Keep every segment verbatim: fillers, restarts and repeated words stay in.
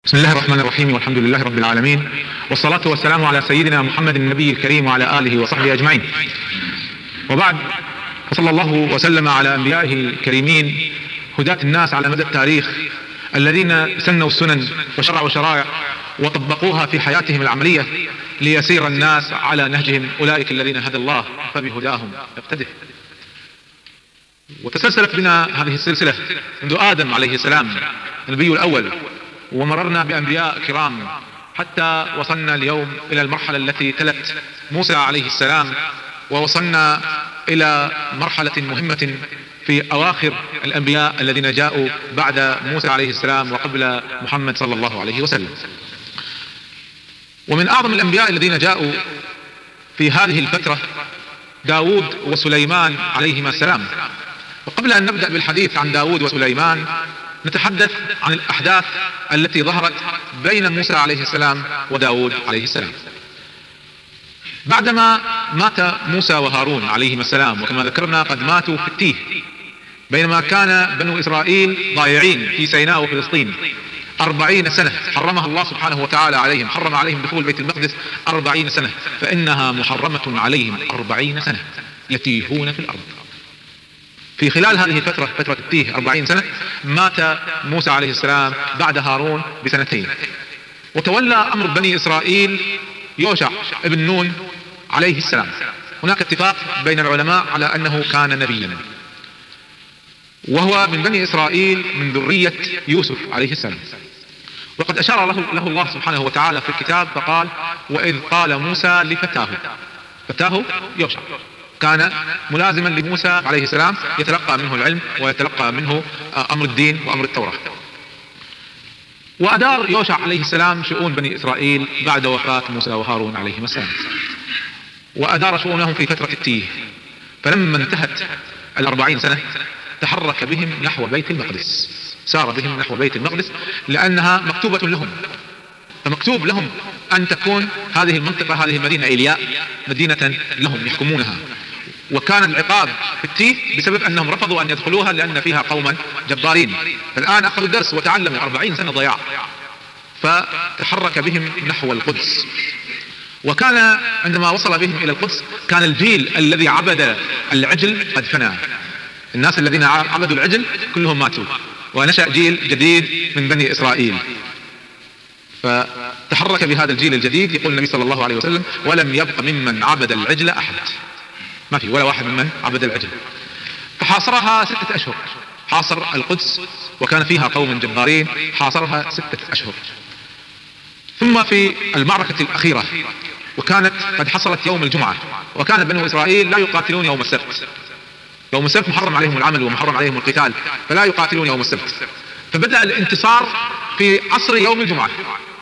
بسم الله الرحمن الرحيم، والحمد لله رب العالمين، والصلاة والسلام على سيدنا محمد النبي الكريم وعلى آله وصحبه أجمعين. وبعد، وصلى الله وسلم على أنبيائه الكريمين هداة الناس على مدى التاريخ الذين سنوا السنن وشرعوا شرائع وطبقوها في حياتهم العملية ليسير الناس على نهجهم، أولئك الذين هدى الله فبهداهم اقتده. وتسلسلت بنا هذه السلسلة منذ آدم عليه السلام النبي الأول، ومررنا بأنبياء كرام حتى وصلنا اليوم إلى المرحلة التي تلت موسى عليه السلام، ووصلنا إلى مرحلة مهمة في أواخر الأنبياء الذين جاءوا بعد موسى عليه السلام وقبل محمد صلى الله عليه وسلم. ومن أعظم الأنبياء الذين جاءوا في هذه الفترة داود وسليمان عليهما السلام. وقبل أن نبدأ بالحديث عن داود وسليمان نتحدث عن الأحداث التي ظهرت بين موسى عليه السلام وداود عليه السلام. بعدما مات موسى وهارون عليهما السلام، وكما ذكرنا قد ماتوا في التيه بينما كان بنو إسرائيل ضائعين في سيناء وفلسطين أربعين سنة حرمها الله سبحانه وتعالى عليهم، حرم عليهم دخول بيت المقدس أربعين سنة، فإنها محرمة عليهم أربعين سنة يتيهون في الأرض. في خلال هذه الفترة، فترة التيه أربعين سنة، مات موسى عليه السلام بعد هارون بسنتين، وتولى أمر بني إسرائيل يوشع ابن نون عليه السلام. هناك اتفاق بين العلماء على أنه كان نبيا، وهو من بني إسرائيل من ذرية يوسف عليه السلام. وقد أشار له, له الله سبحانه وتعالى في الكتاب فقال: وإذ قال موسى لفتاه، فتاه يوشع كان ملازما لموسى عليه السلام، يتلقى منه العلم ويتلقى منه أمر الدين وأمر التوراة. وأدار يوشع عليه السلام شؤون بني إسرائيل بعد وفاة موسى وهارون عليهما السلام، وأدار شؤونهم في فترة التيه. فلما انتهت الأربعين سنة تحرك بهم نحو بيت المقدس، سار بهم نحو بيت المقدس لأنها مكتوبة لهم، فمكتوب لهم أن تكون هذه المنطقة، هذه المدينة إيلياء مدينة لهم يحكمونها. وكان العقاب في التيه بسبب أنهم رفضوا أن يدخلوها لأن فيها قوما جبارين. فالآن أخذوا الدرس وتعلموا أربعين سنة ضياع، فتحرك بهم نحو القدس. وكان عندما وصل بهم إلى القدس كان الجيل الذي عبد العجل قد فنى، الناس الذين عبدوا العجل كلهم ماتوا، ونشأ جيل جديد من بني إسرائيل. فتحرك بهذا الجيل الجديد. يقول النبي صلى الله عليه وسلم: ولم يبق ممن عبد العجل أحد، ما في ولا واحد ممن عبد العجل. فحاصرها ستة أشهر، حاصر القدس وكان فيها قوم جبارين، حاصرها ستة أشهر. ثم في المعركة الأخيرة، وكانت قد حصلت يوم الجمعة، وكان بنو إسرائيل لا يقاتلون يوم السبت، يوم السبت محرم عليهم العمل ومحرم عليهم القتال، فلا يقاتلون يوم السبت. فبدأ الانتصار في عصر يوم الجمعة،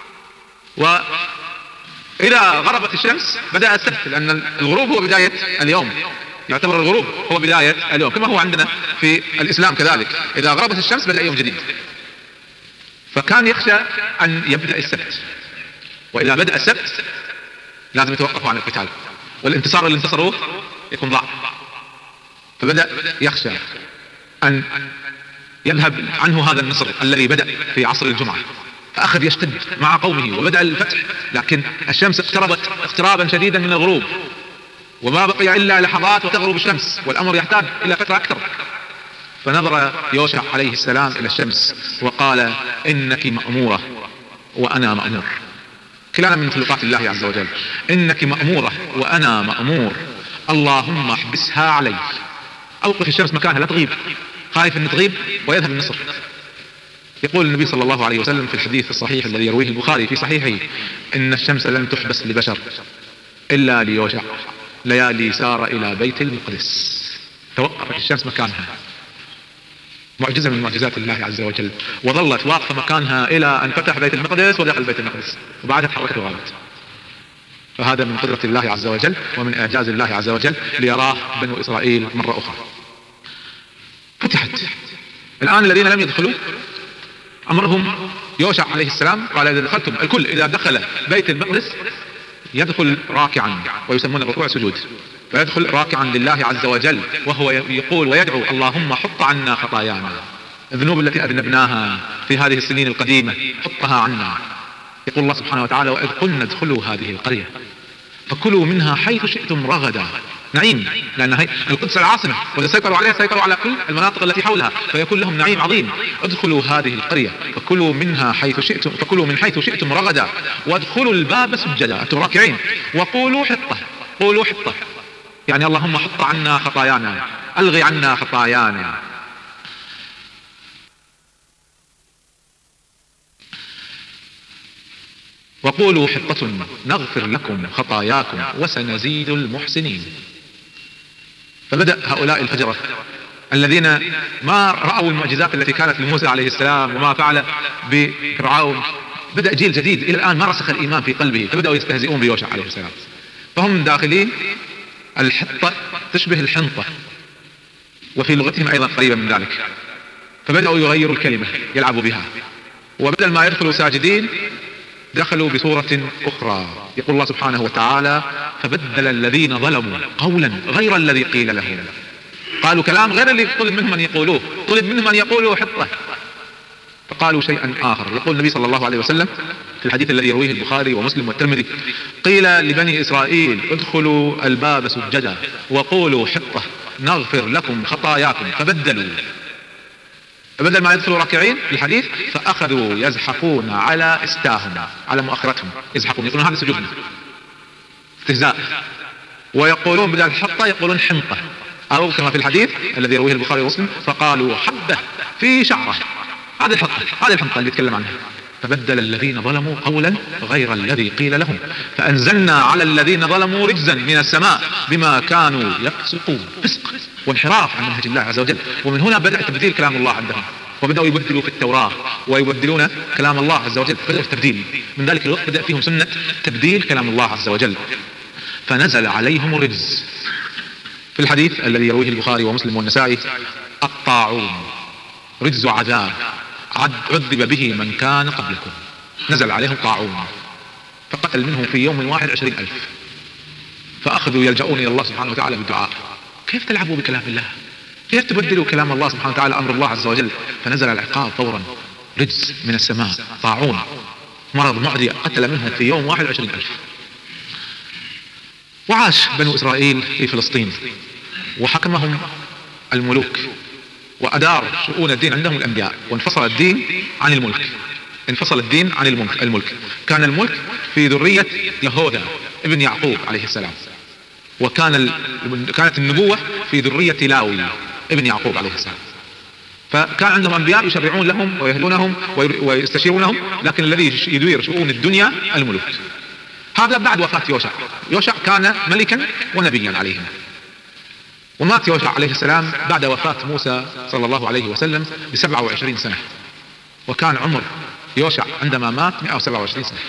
وإذا غربت الشمس بدأ السبت، لأن الغروب هو بداية اليوم، يعتبر الغروب هو بداية اليوم، كما هو عندنا في الإسلام كذلك، إذا غربت الشمس بدأ يوم جديد. فكان يخشى أن يبدأ السبت، وإذا بدأ السبت لازم يتوقفوا عن القتال، والانتصار اللي انتصروه يكون ضعف. فبدأ يخشى أن يذهب عنه هذا النصر الذي بدأ في عصر الجمعة، فأخذ يشتد مع قومه وبدأ الفتح، لكن الشمس اقتربت اقترابا شديدا من الغروب، وما بقي إلا لحظات وتغرب الشمس، والأمر يحتاج إلى فترة أكثر. فنظر يوشع عليه السلام إلى الشمس وقال: إنك مأمورة وأنا مأمور. كلانا من مخلوقات الله عز وجل، إنك مأمورة وأنا مأمور، اللهم احبسها علي. أوقف الشمس مكانها لا تغيب، خايف أن تغيب ويذهب النصر. يقول النبي صلى الله عليه وسلم في الحديث الصحيح الذي يرويه البخاري في صحيحه: إن الشمس لن تحبس لبشر إلا ليوشع، ليالي سار إلى بيت المقدس. توقفت الشمس مكانها، معجزة من معجزات الله عز وجل، وظلت واقفة مكانها إلى أن فتح بيت المقدس ودخل بيت المقدس، وبعدها تحركت وغابت. فهذا من قدرة الله عز وجل ومن إعجاز الله عز وجل ليراه بنو إسرائيل مرة أخرى. فتحت. الآن الذين لم يدخلوا أمرهم يوشع عليه السلام، قال: إذا دخلتم، الكل إذا دخل بيت المقدس يدخل راكعا، ويسمون الركوع سجود، فيدخل راكعا لله عز وجل، وهو يقول ويدعو: اللهم حط عنا خطايانا الذنوب التي أذنبناها في هذه السنين القديمة حطها عنا. يقول الله سبحانه وتعالى: وإذ قلنا ادخلوا هذه القرية فكلوا منها حيث شئتم رغدا. نعيم، لأن هي القدس العاصمة، وإذا سيطروا عليها سيطروا على كل المناطق التي حولها، فيكون لهم نعيم عظيم. ادخلوا هذه القرية فكلوا منها حيث شئتم فكلوا من حيث شئتم رغدا وادخلوا الباب سجدا، أنتم راكعين، وقولوا حطة. قولوا حطة يعني اللهم حط عنا خطايانا، ألغي عنا خطايانا. وقولوا حطة نغفر لكم خطاياكم وسنزيد المحسنين. فبدأ هؤلاء الفجرة الذين ما رأوا المعجزات التي كانت لموسى عليه السلام وما فعل بفرعون، بدأ جيل جديد إلى الآن ما رسخ الإيمان في قلبه، فبدأوا يستهزئون بيوشع عليه السلام. فهم داخلين الحطة تشبه الحنطة، وفي لغتهم أيضا قريبة من ذلك، فبدأوا يغيروا الكلمة يلعبوا بها، وبدل ما يدخلوا ساجدين دخلوا بصورة أخرى. يقول الله سبحانه وتعالى: فبدل الذين ظلموا قولا غير الذي قيل لهم. قالوا كلام غير اللي طلب منهم أن يقولوه، طلب منهم أن يقولوا حطة، فقالوا شيئا آخر. يقول النبي صلى الله عليه وسلم في الحديث الذي يرويه البخاري ومسلم والترمذي: قيل لبني إسرائيل ادخلوا الباب سجدا وقولوا حطة نغفر لكم خطاياكم فبدلوا. فبدل ما يدخلوا راكعين في الحديث فأخذوا يزحفون على استاهم، على مؤخرتهم يزحفون، يقولون هذا سجودنا، استهزاء. ويقولون بدل حطة يقولون حنطة، أو كما في الحديث الذي يرويه البخاري ومسلم: فقالوا حبة في شعرة. هذه الحطة، هذه الحنطة اللي يتكلم عنها. فبدل الذين ظلموا قولا غير الذي قيل لهم فأنزلنا على الذين ظلموا رجزا من السماء بما كانوا يفسقون. فسق وانحراف عن منهج الله عز وجل. ومن هنا بدأ تبديل كلام الله عندهم، وبدأوا يبدلوا في التوراة ويبدلون كلام الله عز وجل، بدأوا التبديل. من ذلك الوقت بدأ فيهم سنة تبديل كلام الله عز وجل. فنزل عليهم الرجز. في الحديث الذي يرويه البخاري ومسلم والنسائي: الطاعون رجز عذاب عذب به من كان قبلكم. نزل عليهم طاعون فقتل منهم في يوم واحد عشرين ألف، فأخذوا يلجؤون إلى الله سبحانه وتعالى بالدعاء. كيف تلعبوا بكلام الله؟ كيف تبدلوا كلام الله سبحانه وتعالى، أمر الله عز وجل؟ فنزل العقاب فورا، رجز من السماء، طاعون، مرض معدي قتل منهم في يوم واحد عشرين ألف. وعاش بنو إسرائيل في فلسطين وحكمهم الملوك، وأدار شؤون الدين عندهم الأنبياء، وانفصل الدين عن الملك. انفصل الدين عن الملك. الملك كان الملك في ذرية يهوذا ابن يعقوب عليه السلام، وكان ال... كانت النبوة في ذرية لاوي ابن يعقوب عليه السلام. فكان عندهم أنبياء يشرعون لهم ويهدونهم ويستشيرونهم، لكن الذي يدير شؤون الدنيا الملوك. هذا بعد وفاة يوشع. يوشع كان ملكا ونبيا عليهم، ومات يوشع عليه السلام بعد وفاة موسى صلى الله عليه وسلم بسبعة وعشرين سنة، وكان عمر يوشع عندما مات مئة وسبعة وعشرين سنة.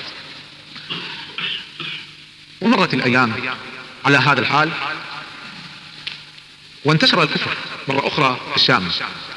ومرت الأيام على هذا الحال، وانتشر الكفر مرة أخرى في الشام،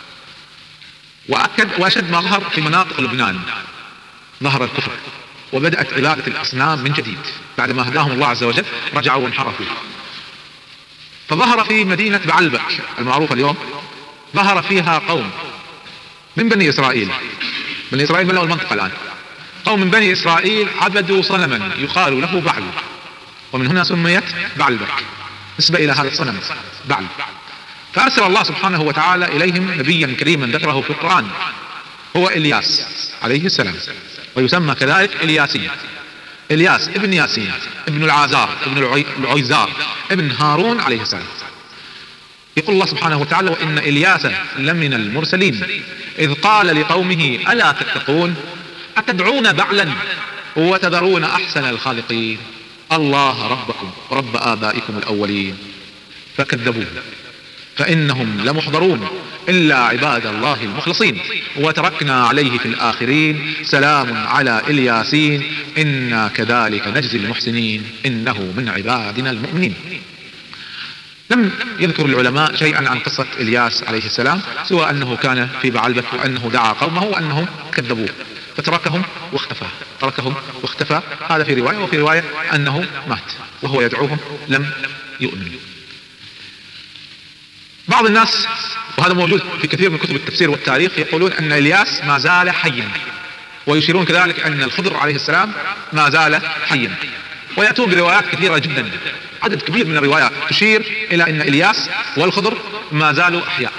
وأكد وأشد ما ظهر في مناطق لبنان. ظهر الكفر وبدأت عبادة الأصنام من جديد بعدما هداهم الله عز وجل، رجعوا وانحرفوا. فظهر في مدينة بعلبك المعروفة اليوم، ظهر فيها قوم من بني إسرائيل. بني إسرائيل ملأوا المنطقة الآن. قوم من بني إسرائيل عبدوا صنما يقال له بعل، ومن هنا سميت بعلبك نسبة إلى هذا الصنم بعل. فأرسل الله سبحانه وتعالى إليهم نبيا كريما ذكره في القرآن، هو إلياس عليه السلام، ويسمى كذلك إلياسي. إلياس ابن ياسين ابن العازار ابن العيزار ابن هارون عليه السلام. يقول الله سبحانه وتعالى: وإن إلياس لمن المرسلين إذ قال لقومه ألا تتقون أتدعون بعلا وتذرون أحسن الخالقين الله ربكم ورب آبائكم الأولين فكذبوه فإنهم لمحضرون إلا عباد الله المخلصين وتركنا عليه في الآخرين سلام على إلياسين إنا كذلك نجزي المحسنين إنه من عبادنا المؤمنين. لم يذكر العلماء شيئا عن قصة إلياس عليه السلام سوى أنه كان في بعلبك وأنه دعا قومه وأنهم كذبوه فتركهم واختفى. تركهم واختفى، هذا في رواية، وفي رواية أنه مات وهو يدعوهم لم يؤمنوا. بعض الناس، وهذا موجود في كثير من كتب التفسير والتاريخ، يقولون أن إلياس ما زال حيا، ويشيرون كذلك أن الخضر عليه السلام ما زال حيا، ويأتون بروايات كثيرة جدا، عدد كبير من الروايات تشير إلى أن إلياس والخضر ما زالوا أحياء،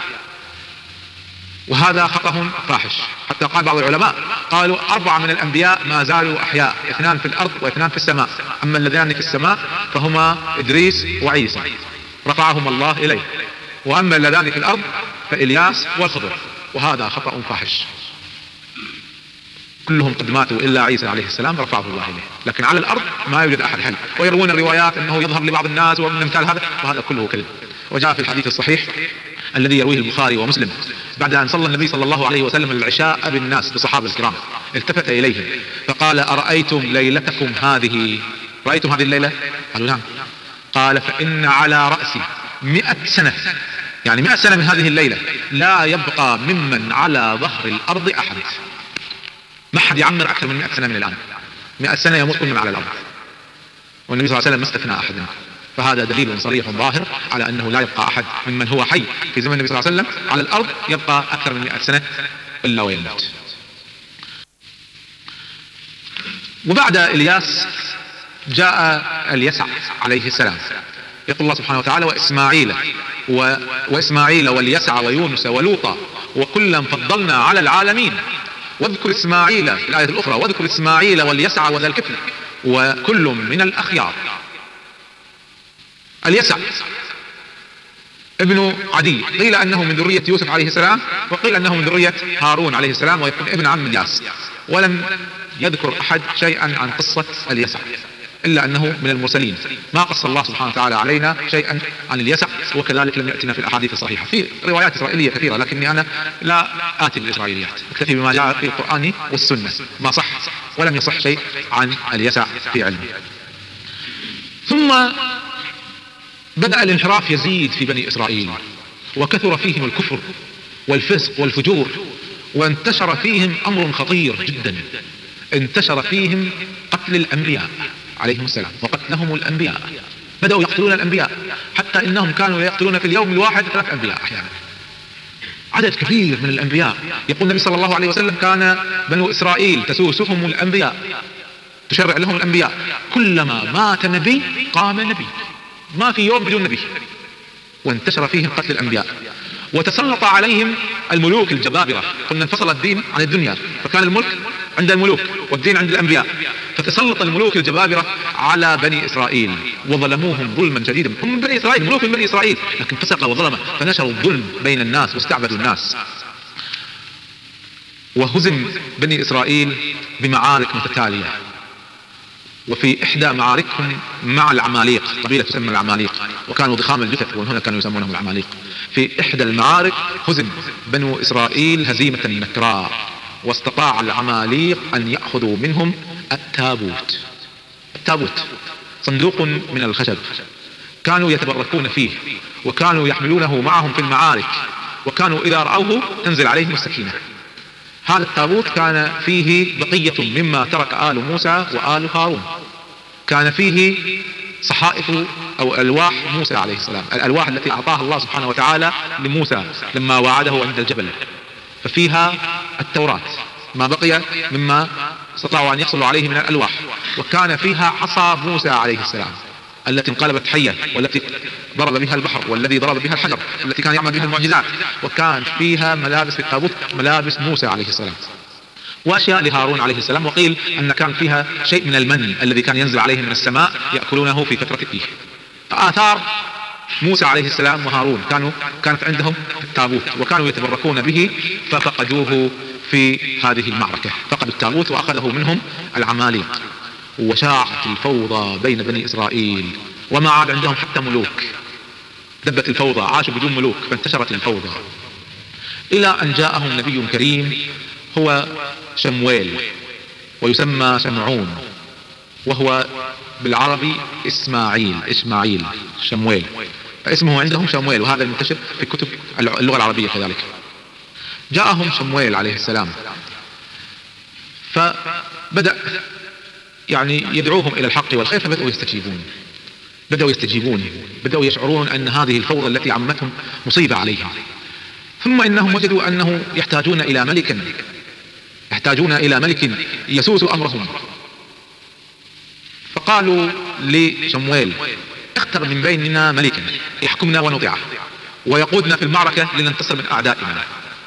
وهذا خطأ فاحش. حتى قال بعض العلماء قالوا أربعة من الأنبياء ما زالوا أحياء، اثنان في الأرض واثنان في السماء، أما اللذان في السماء فهما إدريس وعيسى رفعهم الله إليه، وأما اللذان في الأرض فإلياس والخضر، وهذا خطأ فاحش. كلهم قد ماتوا إلا عيسى عليه السلام رفعه الله إليه، لكن على الأرض ما يوجد أحد حي. ويروون الروايات أنه يظهر لبعض الناس ومن مثال هذا، وهذا كله كذب. وجاء في الحديث الصحيح الذي يرويه البخاري ومسلم بعد أن صلى النبي صلى الله عليه وسلم العشاء بالناس بالصحابة الكرام، التفت إليهم فقال: أرأيتم ليلتكم هذه؟ رأيتم هذه الليلة؟ قالوا نعم. قال: فإن على رأسي مئة سنة، يعني مئة سنة من هذه الليلة لا يبقى ممن على ظهر الأرض أحد، ما حد يعمر أكثر من مئة سنة من الآن. مئة سنة يموت كل من على الأرض، والنبي صلى الله عليه وسلم ما استثنى أحدا. فهذا دليل صريح ظاهر على أنه لا يبقى أحد ممن هو حي في زمن النبي صلى الله عليه وسلم على الأرض يبقى أكثر من مئة سنة إلا ويموت. وبعد إلياس جاء اليسع عليه السلام. يقول الله سبحانه وتعالى: وإسماعيل و... وإسماعيل واليسع ويونس ولوطا وكلا فضلنا على العالمين واذكر إسماعيل في الآية الأخرى واذكر إسماعيل واليسع وذا الكفل وكل من الأخيار. اليسع ابن عدي، قيل أنه من ذرية يوسف عليه السلام، وقيل أنه من ذرية هارون عليه السلام، ويكون ابن عم الياس. ولم يذكر أحد شيئا عن قصة اليسع إلا أنه من المرسلين، ما قص الله سبحانه وتعالى علينا شيئا عن اليسع، وكذلك لم يأتنا في الأحاديث الصحيحة. في روايات إسرائيلية كثيرة، لكني أنا لا آتي بالإسرائيليات، أكتفي بما جاء في القرآن والسنة، ما صح ولم يصح شيء عن اليسع في علمه. ثم بدأ الانحراف يزيد في بني إسرائيل، وكثر فيهم الكفر والفسق والفجور، وانتشر فيهم أمر خطير جدا، انتشر فيهم قتل الأنبياء عليهم السلام وقتلهم الأنبياء. بدأوا يقتلون الأنبياء، حتى إنهم كانوا يقتلون في اليوم الواحد ثلاث أنبياء أحيانا، عدد كبير من الأنبياء. يقول النبي صلى الله عليه وسلم: كان بنو إسرائيل تسوسهم الأنبياء، تشرع لهم الأنبياء، كلما مات نبي قام نبي، ما في يوم بدون نبي. وانتشر فيهم قتل الأنبياء، وتسلط عليهم الملوك الجبابرة. قلنا انفصل الدين عن الدنيا، فكان الملك عند الملوك والدين عند الأنبياء، فتسلط الملوك الجبابرة على بني إسرائيل وظلموهم ظلما شديدا. هم من بني إسرائيل، ملوك من بني إسرائيل، لكن فسق وظلم، فنشروا الظلم بين الناس واستعبدوا الناس. وهزم بني إسرائيل بمعارك متتالية، وفي إحدى معاركهم مع العماليق، قبيلة تسمى العماليق، وكانوا ضخام الجثث، وهنا كانوا يسمونهم العماليق. في إحدى المعارك هزم بنو إسرائيل هزيمة نكراء، واستطاع العماليق أن يأخذوا منهم التابوت. التابوت صندوق من الخشب كانوا يتبركون فيه، وكانوا يحملونه معهم في المعارك، وكانوا إذا رأوه تنزل عليهم السكينة. هذا التابوت كان فيه بقية مما ترك آل موسى وآل هارون، كان فيه صحائف أو ألواح موسى عليه السلام، الألواح التي أعطاها الله سبحانه وتعالى لموسى لما وعده عند الجبل، ففيها التوراة ما بقي مما استطاعوا أن يحصلوا عليه من الألواح. وكان فيها عصا موسى عليه السلام التي انقلبت حية، والتي ضرب بها البحر، والذي ضرب بها الحجر، التي كان يعمل بها المعجزات. وكان فيها ملابس في التابوت، ملابس موسى عليه السلام، وأشياء لهارون عليه السلام. وقيل أن كان فيها شيء من المن الذي كان ينزل عليهم من السماء يأكلونه في فترة فيه. فآثار موسى عليه السلام وهارون كانوا كانت عندهم في التابوت، وكانوا يتبركون به، ففقدوه في هذه المعركة، فقدوا التابوت وأخذه منهم العماليق، وشاعت الفوضى بين بني إسرائيل، وما عاد عندهم حتى ملوك، دبت الفوضى، عاشوا بدون ملوك، فانتشرت الفوضى إلى أن جاءهم نبي كريم هو شمويل، ويسمى شمعون، وهو بالعربي إسماعيل إسماعيل شمويل، فاسمه عندهم شمويل، وهذا المنتشر في كتب اللغة العربية كذلك. جاءهم شمويل عليه السلام، فبدأ يعني يدعوهم إلى الحق والخير، فبدأوا يستجيبون. بدأوا يستجيبون، بدأوا يشعرون أن هذه الفوضى التي عمتهم مصيبة عليهم. ثم إنهم وجدوا أنه يحتاجون إلى ملك يحتاجون إلى ملك يسوس أمرهم، فقالوا لشمويل اختر من بيننا ملكا يحكمنا ونطيعه ويقودنا في المعركة لننتصر من أعدائنا.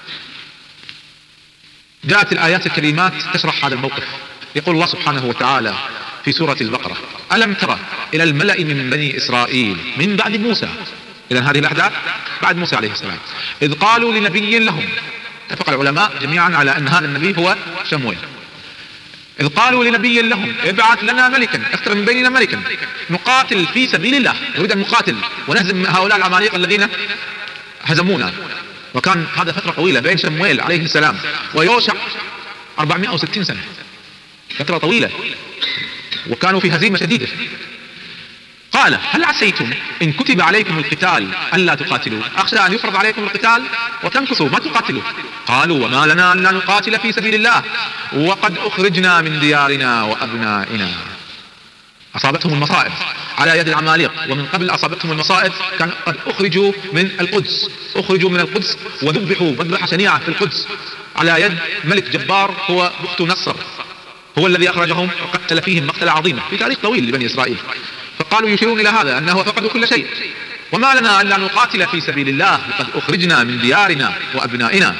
جاءت الآيات الكريمات تشرح هذا الموقف. يقول الله سبحانه وتعالى في سورة البقرة: ألم ترى إلى الملأ من بني إسرائيل من بعد موسى، إذن هذه الأحداث بعد موسى عليه السلام، إذ قالوا لنبي لهم، اتفق العلماء جميعا على أن هذا النبي هو شمويل، إذ قالوا لنبي لهم ابعث لنا ملكا، اختر من بيننا ملكا نقاتل في سبيل الله، نريد أن نقاتل ونهزم هؤلاء العمالقة الذين هزمونا. وكان هذا فترة طويلة بين شمويل عليه السلام ويوشع أربعمائة وستين سنة، فترة طويلة، وكانوا في هزيمة شديدة. قال: هل عسيتم إن كتب عليكم القتال ألا تقاتلوا؟ أخشى أن يفرض عليكم القتال وتنكصوا ما تقاتلوا. قالوا: وما لنا أن لا نقاتل في سبيل الله وقد أخرجنا من ديارنا وأبنائنا. أصابتهم المصائب على يد العمالقة، ومن قبل أصابتهم المصائب كان قد أخرجوا من القدس أخرجوا من القدس وذبحوا مذبحة شنيعة في القدس على يد ملك جبار هو بخت نصر، هو الذي أخرجهم وقتل فيهم مقتل عظيما في تاريخ طويل لبني إسرائيل. فقالوا يشيرون إلى هذا أنه فقدوا كل شيء، وما لنا أن لا نقاتل في سبيل الله وقد أخرجنا من ديارنا وأبنائنا.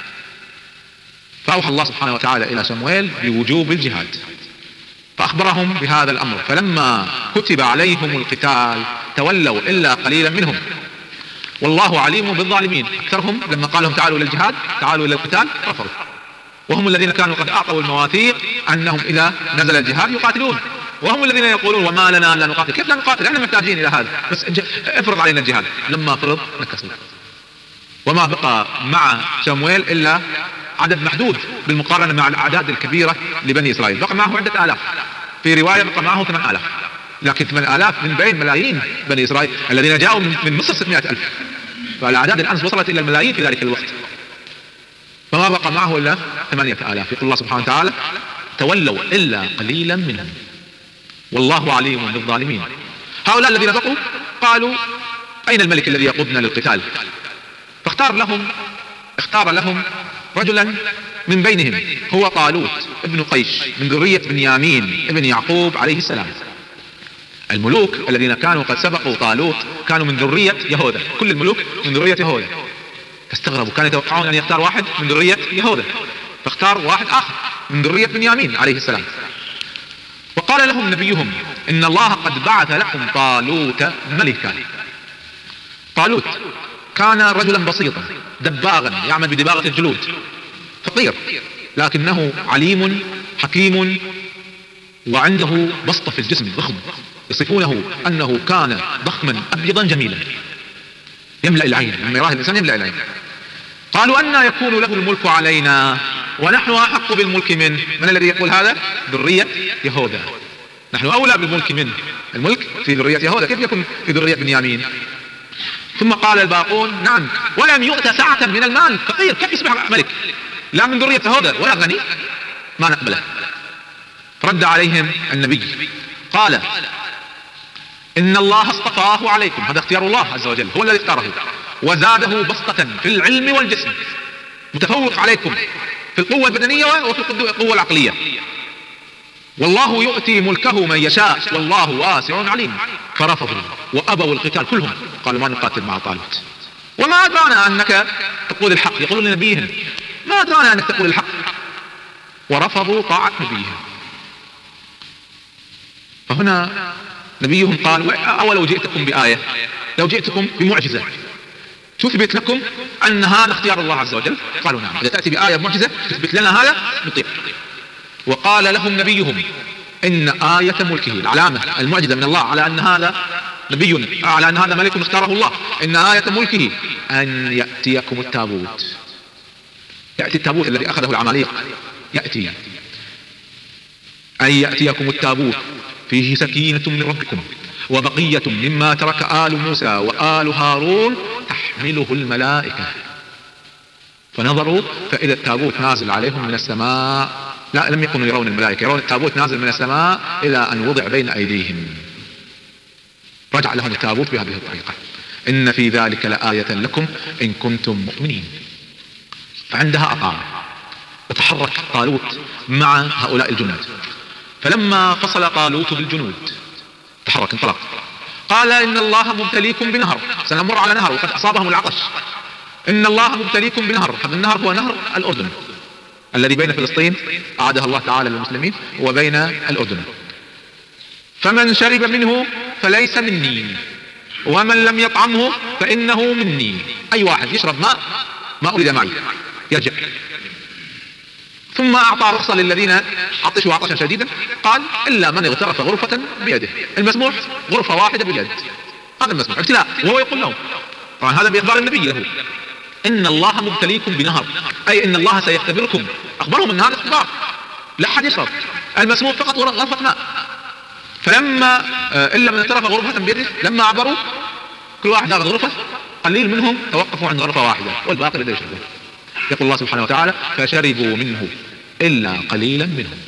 فأوحى الله سبحانه وتعالى إلى شمويل بوجوب الجهاد، فأخبرهم بهذا الأمر. فلما كتب عليهم القتال تولوا إلا قليلا منهم، والله عليم بالظالمين. أكثرهم لما قال لهم تعالوا إلى الجهاد، تعالوا إلى القتال، رفضوا، وهم الذين كانوا قد أعطوا المواثيق أنهم إذا نزل الجهاد يقاتلون، وهم الذين يقولون وما لنا لا نقاتل. كيف لا نقاتل؟ احنا محتاجين إلى هذا، بس افرض علينا الجهاد. لما فرض نكسوا، وما بقى مع شمويل إلا عدد محدود بالمقارنة مع الأعداد الكبيرة لبني إسرائيل. بقى معه عدة آلاف، في رواية بقى معه ثمان آلاف، لكن ثمان آلاف من بين ملايين بني إسرائيل الذين جاءوا من مصر ستمائة ألف، فالأعداد الآن وصلت إلى الملايين في ذلك الوقت. فما بقى معه إلا ثمانية آلاف. يقول الله سبحانه وتعالى: تولوا إلا قليلا منهم والله عليم بالظالمين. هؤلاء الذين بقوا قالوا: أين الملك الذي يقودنا للقتال؟ فاختار لهم اختار لهم رجلا من بينهم هو طالوت ابن قيش من ذرية بنيامين ابن يعقوب عليه السلام. الملوك الذين كانوا قد سبقوا طالوت كانوا من ذرية يهوذا، كل الملوك من ذرية يهوذا. فاستغربوا، كانوا يتوقعون أن يختار واحد من ذرية يهوذا، فاختار واحد آخر من ذرية بنيامين عليه السلام. وقال لهم نبيهم: إن الله قد بعث لكم طالوت ملكا. طالوت كان رجلا بسيطا دباغا يعمل بدباغة الجلود، فقير، لكنه عليم حكيم وعنده بسطة في الجسم ضخم، يصفونه أنه كان ضخما أبيضا جميلا يملأ العين، لما يراه الإنسان يملأ العين. قالوا: أن يكون له الملك علينا ونحن أحق بالملك منه. من الذي يقول هذا؟ ذرية يهوذا، نحن أولى بالملك منه، الملك في ذرية يهوذا، كيف يكون في ذرية بنيامين؟ ثم قال الباقون: نعم، ولم يؤت سعة من المال، فقير، كيف يصبح ملك؟ لا من ذرية يهوذا ولا غني، ما نقبله. فرد عليهم النبي قال: إن الله اصطفاه عليكم، هذا اختيار الله عز وجل، هو الذي اختاره، وزاده بسطة في العلم والجسم، متفوق عليكم في القوة البدنية وفي القوة العقلية. والله يؤتي ملكه من يشاء والله واسع عليم. فرفضوا وأبوا القتال كلهم، قالوا: ما نقاتل مع طالوت، وما أدرانا أنك تقول الحق. يقولون لنبيهم: ما أدرانا أنك تقول الحق. ورفضوا طاعة نبيهم. فهنا نبيهم قال: أولو جئتكم بآية، لو جئتكم بمعجزة تثبت لكم أن هذا اختيار الله عز وجل. قالوا: نعم، إذا تأتي بآية معجزة تثبت لنا هذا نطيع. وقال لهم نبيهم: إن آية ملكه، العلامة المعجزة من الله على أن هذا نبي، على أن هذا ملك اختاره الله، إن آية ملكه أن يأتيكم التابوت. يأتي التابوت الذي أخذه العماليق، يأتي أن يأتيكم التابوت فيه سكينة من ربكم وبقية مما ترك آل موسى وآل هارون تحمله الملائكة. فنظروا فإذا التابوت نازل عليهم من السماء، لا، لم يكونوا يرون الملائكة، يرون التابوت نازل من السماء إلى أن وضع بين أيديهم. رجع لهم التابوت بهذه الطريقة: إن في ذلك لآية لكم إن كنتم مؤمنين. فعندها أقام وتحرك طالوت مع هؤلاء الجنود. فلما فصل طالوت بالجنود تحرك انطلق، قال: إن الله مبتليكم بنهر، سنمر على نهر وقد أصابهم العطش. إن الله مبتليكم بنهر، هذا النهر هو نهر الأردن الذي بين فلسطين أعادها الله تعالى للمسلمين وبين الأردن. فمن شرب منه فليس مني ومن لم يطعمه فإنه مني. أي واحد يشرب ماء ما أريد معي يرجع. ثم أعطى رخصة للذين عطشوا عطشا شديدا، قال: إلا من اغترف غرفة بيده. المسموح غرفة واحدة باليد، هذا المسموح ابتلاء. وهو يقول لهم طبعا هذا بإخبار النبي له: إن الله مبتليكم بنهر، أي إن الله سيختبركم. أخبرهم أن هذا اختبار، لا أحد يشرب، المسموح فقط غرفة ماء. فلما إلا من اغترف غرفة بيده، لما عبروا كل واحد أخذ غرفة، قليل منهم توقفوا عند غرفة واحدة والباقي لديه يشربون. يقول الله سبحانه وتعالى: فشربوا منه إلا قليلا منهم.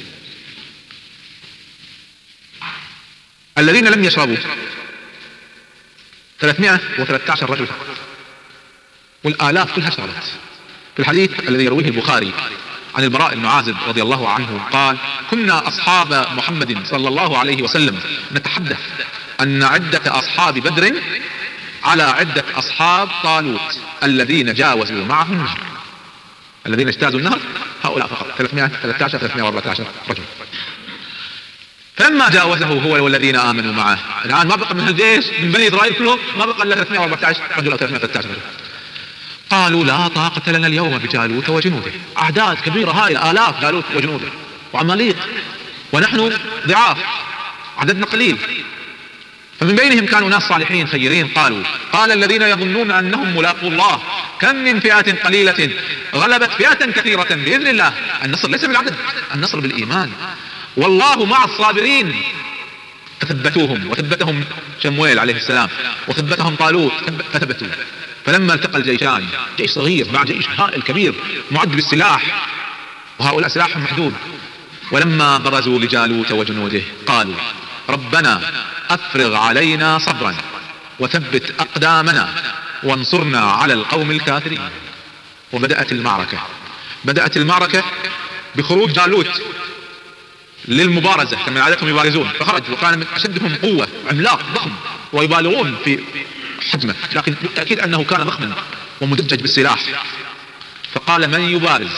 الذين لم يشربوا ثلاثمائة وثلاثة عشر رجل والآلاف كلها شربت. في الحديث الذي يرويه البخاري عن البراء بن عازب رضي الله عنه قال: كنا أصحاب محمد صلى الله عليه وسلم نتحدث أن عدة أصحاب بدر على عدة أصحاب طالوت الذين جاوزوا معه النهر. الذين اجتازوا النهر هؤلاء فقط ثلاثمائة وثلاثة عشر ثلاثمائة وأربعة عشر رجل. فلما جاوزه هو والذين آمنوا معه، الآن ما بقى من الجيش من بني إسرائيل كلهم ما بقى إلا ثلاثمائة وأربعة عشر رجل أو ثلاثمائة وثلاثة عشر رجل. قالوا: لا طاقة لنا اليوم بجالوت وجنوده. أعداد كبيرة هائلة، آلاف جالوت وجنوده وعماليق، ونحن ضعاف عددنا قليل. فمن بينهم كانوا ناس صالحين خيرين قالوا: قال الذين يظنون أنهم ملاقوا الله كم من فئة قليلة غلبت فئة كثيرة بإذن الله. النصر ليس بالعدد، النصر بالإيمان، والله مع الصابرين. فثبتوهم وثبتهم شمويل عليه السلام وثبتهم طالوت فثبتوا. فلما التقى الجيشان، جيش صغير مع جيش هائل كبير معد بالسلاح وهؤلاء سلاحهم محدود، ولما برزوا لجالوت وجنوده قالوا: ربنا أفرغ علينا صبرا وثبت أقدامنا وانصرنا على القوم الكافرين. وبدأت المعركة. بدأت المعركة بخروج جالوت للمبارزة، كما عادتهم يبارزون، فخرج وكان من أشدهم قوة، عملاق ضخم ويبالغون في حجمه، لكن بالتأكيد أنه كان ضخما ومدجج بالسلاح. فقال: من يبارز؟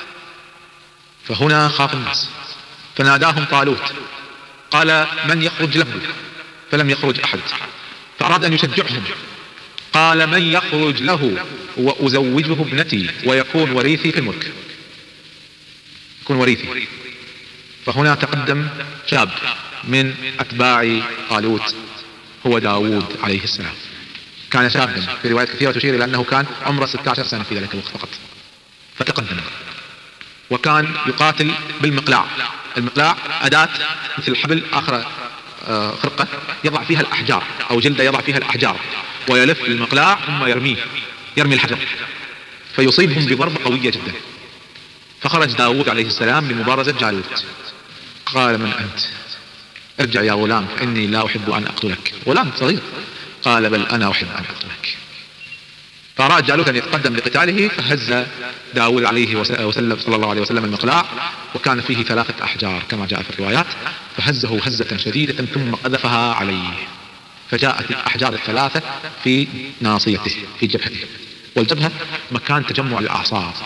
فهنا خاف الناس، فناداهم طالوت قال: من يخرج له؟ فلم يخرج أحد، فأراد أن يشجعهم، قال: من يخرج له وأزوجه ابنتي ويكون وريثي في الملك، يكون وريثي. فهنا تقدم شاب من أتباع طالوت هو داود عليه السلام. كان شابا، في روايات كثيرة تشير إلى أنه كان عمره ستة عشر سنة في ذلك الوقت فقط. فتقدم وكان يقاتل بالمقلاع. المقلاع أداة مثل حبل آخر خرقة يضع فيها الأحجار أو جلدة يضع فيها الأحجار، ويلف المقلاع ثم يرميه، يرمي الحجر فيصيبهم بضربة قوية جدا. فخرج داود عليه السلام لمبارزة جالوت. قال: من أنت؟ ارجع يا غلام فإني لا أحب أن أقتلك. غلام صغير. قال: بل أنا أحب أن أقتلك. فأراد جالوت أن يتقدم لقتاله، فهز داود عليه وسلم صلى الله عليه وسلم المقلاع، وكان فيه ثلاثة أحجار كما جاء في الروايات، فهزه هزة شديدة ثم قذفها عليه، فجاءت الأحجار الثلاثة في ناصيته في جبهته، والجبهة مكان تجمع الأعصاب،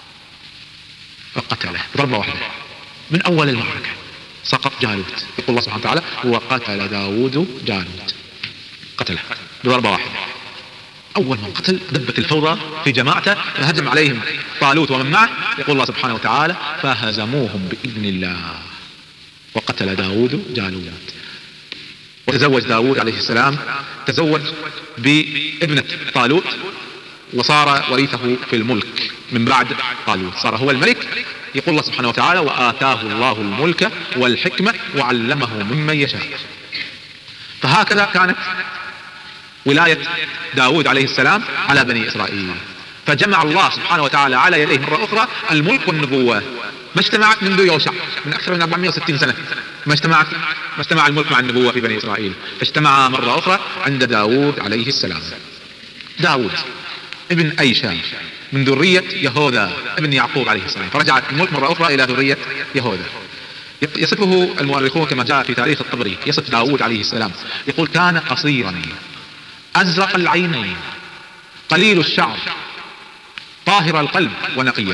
فقتله بضربة واحدة من أول المعركة. سقط جالوت. يقول الله سبحانه وتعالى: وقتل داود جالوت، قتله بضربة واحدة. أول من قتل دبت الفوضى في جماعته، فهجم عليهم طالوت ومن معه. يقول الله سبحانه وتعالى: فهزموهم بإذن الله وقتل داود جالوت. وتزوج داود عليه السلام، تزوج بابنة طالوت وصار وريثه في الملك من بعد طالوت، صار هو الملك. يقول الله سبحانه وتعالى: وآتاه الله الملك والحكمة وعلمه ممن يشاء. فهكذا كانت ولاية داود عليه السلام على بني إسرائيل، فجمع الله سبحانه وتعالى على يديه مرة أخرى الملك والنبوة، ما اجتمعت منذ يوشع من أكثر من أربعمائة وستين سنة ما اجتمع ما اجتمع الملك مع النبوة في بني إسرائيل، فاجتمع مرة أخرى عند داود عليه السلام. داود ابن أيشا من ذرية يهوذا ابن يعقوب عليه السلام، فرجع الملك مرة أخرى إلى ذرية يهوذا. يصفه المؤرخون كما جاء في تاريخ الطبري، يصف داود عليه السلام يقول: كان قصيرا أزرق العينين قليل الشعر طاهر القلب ونقيه.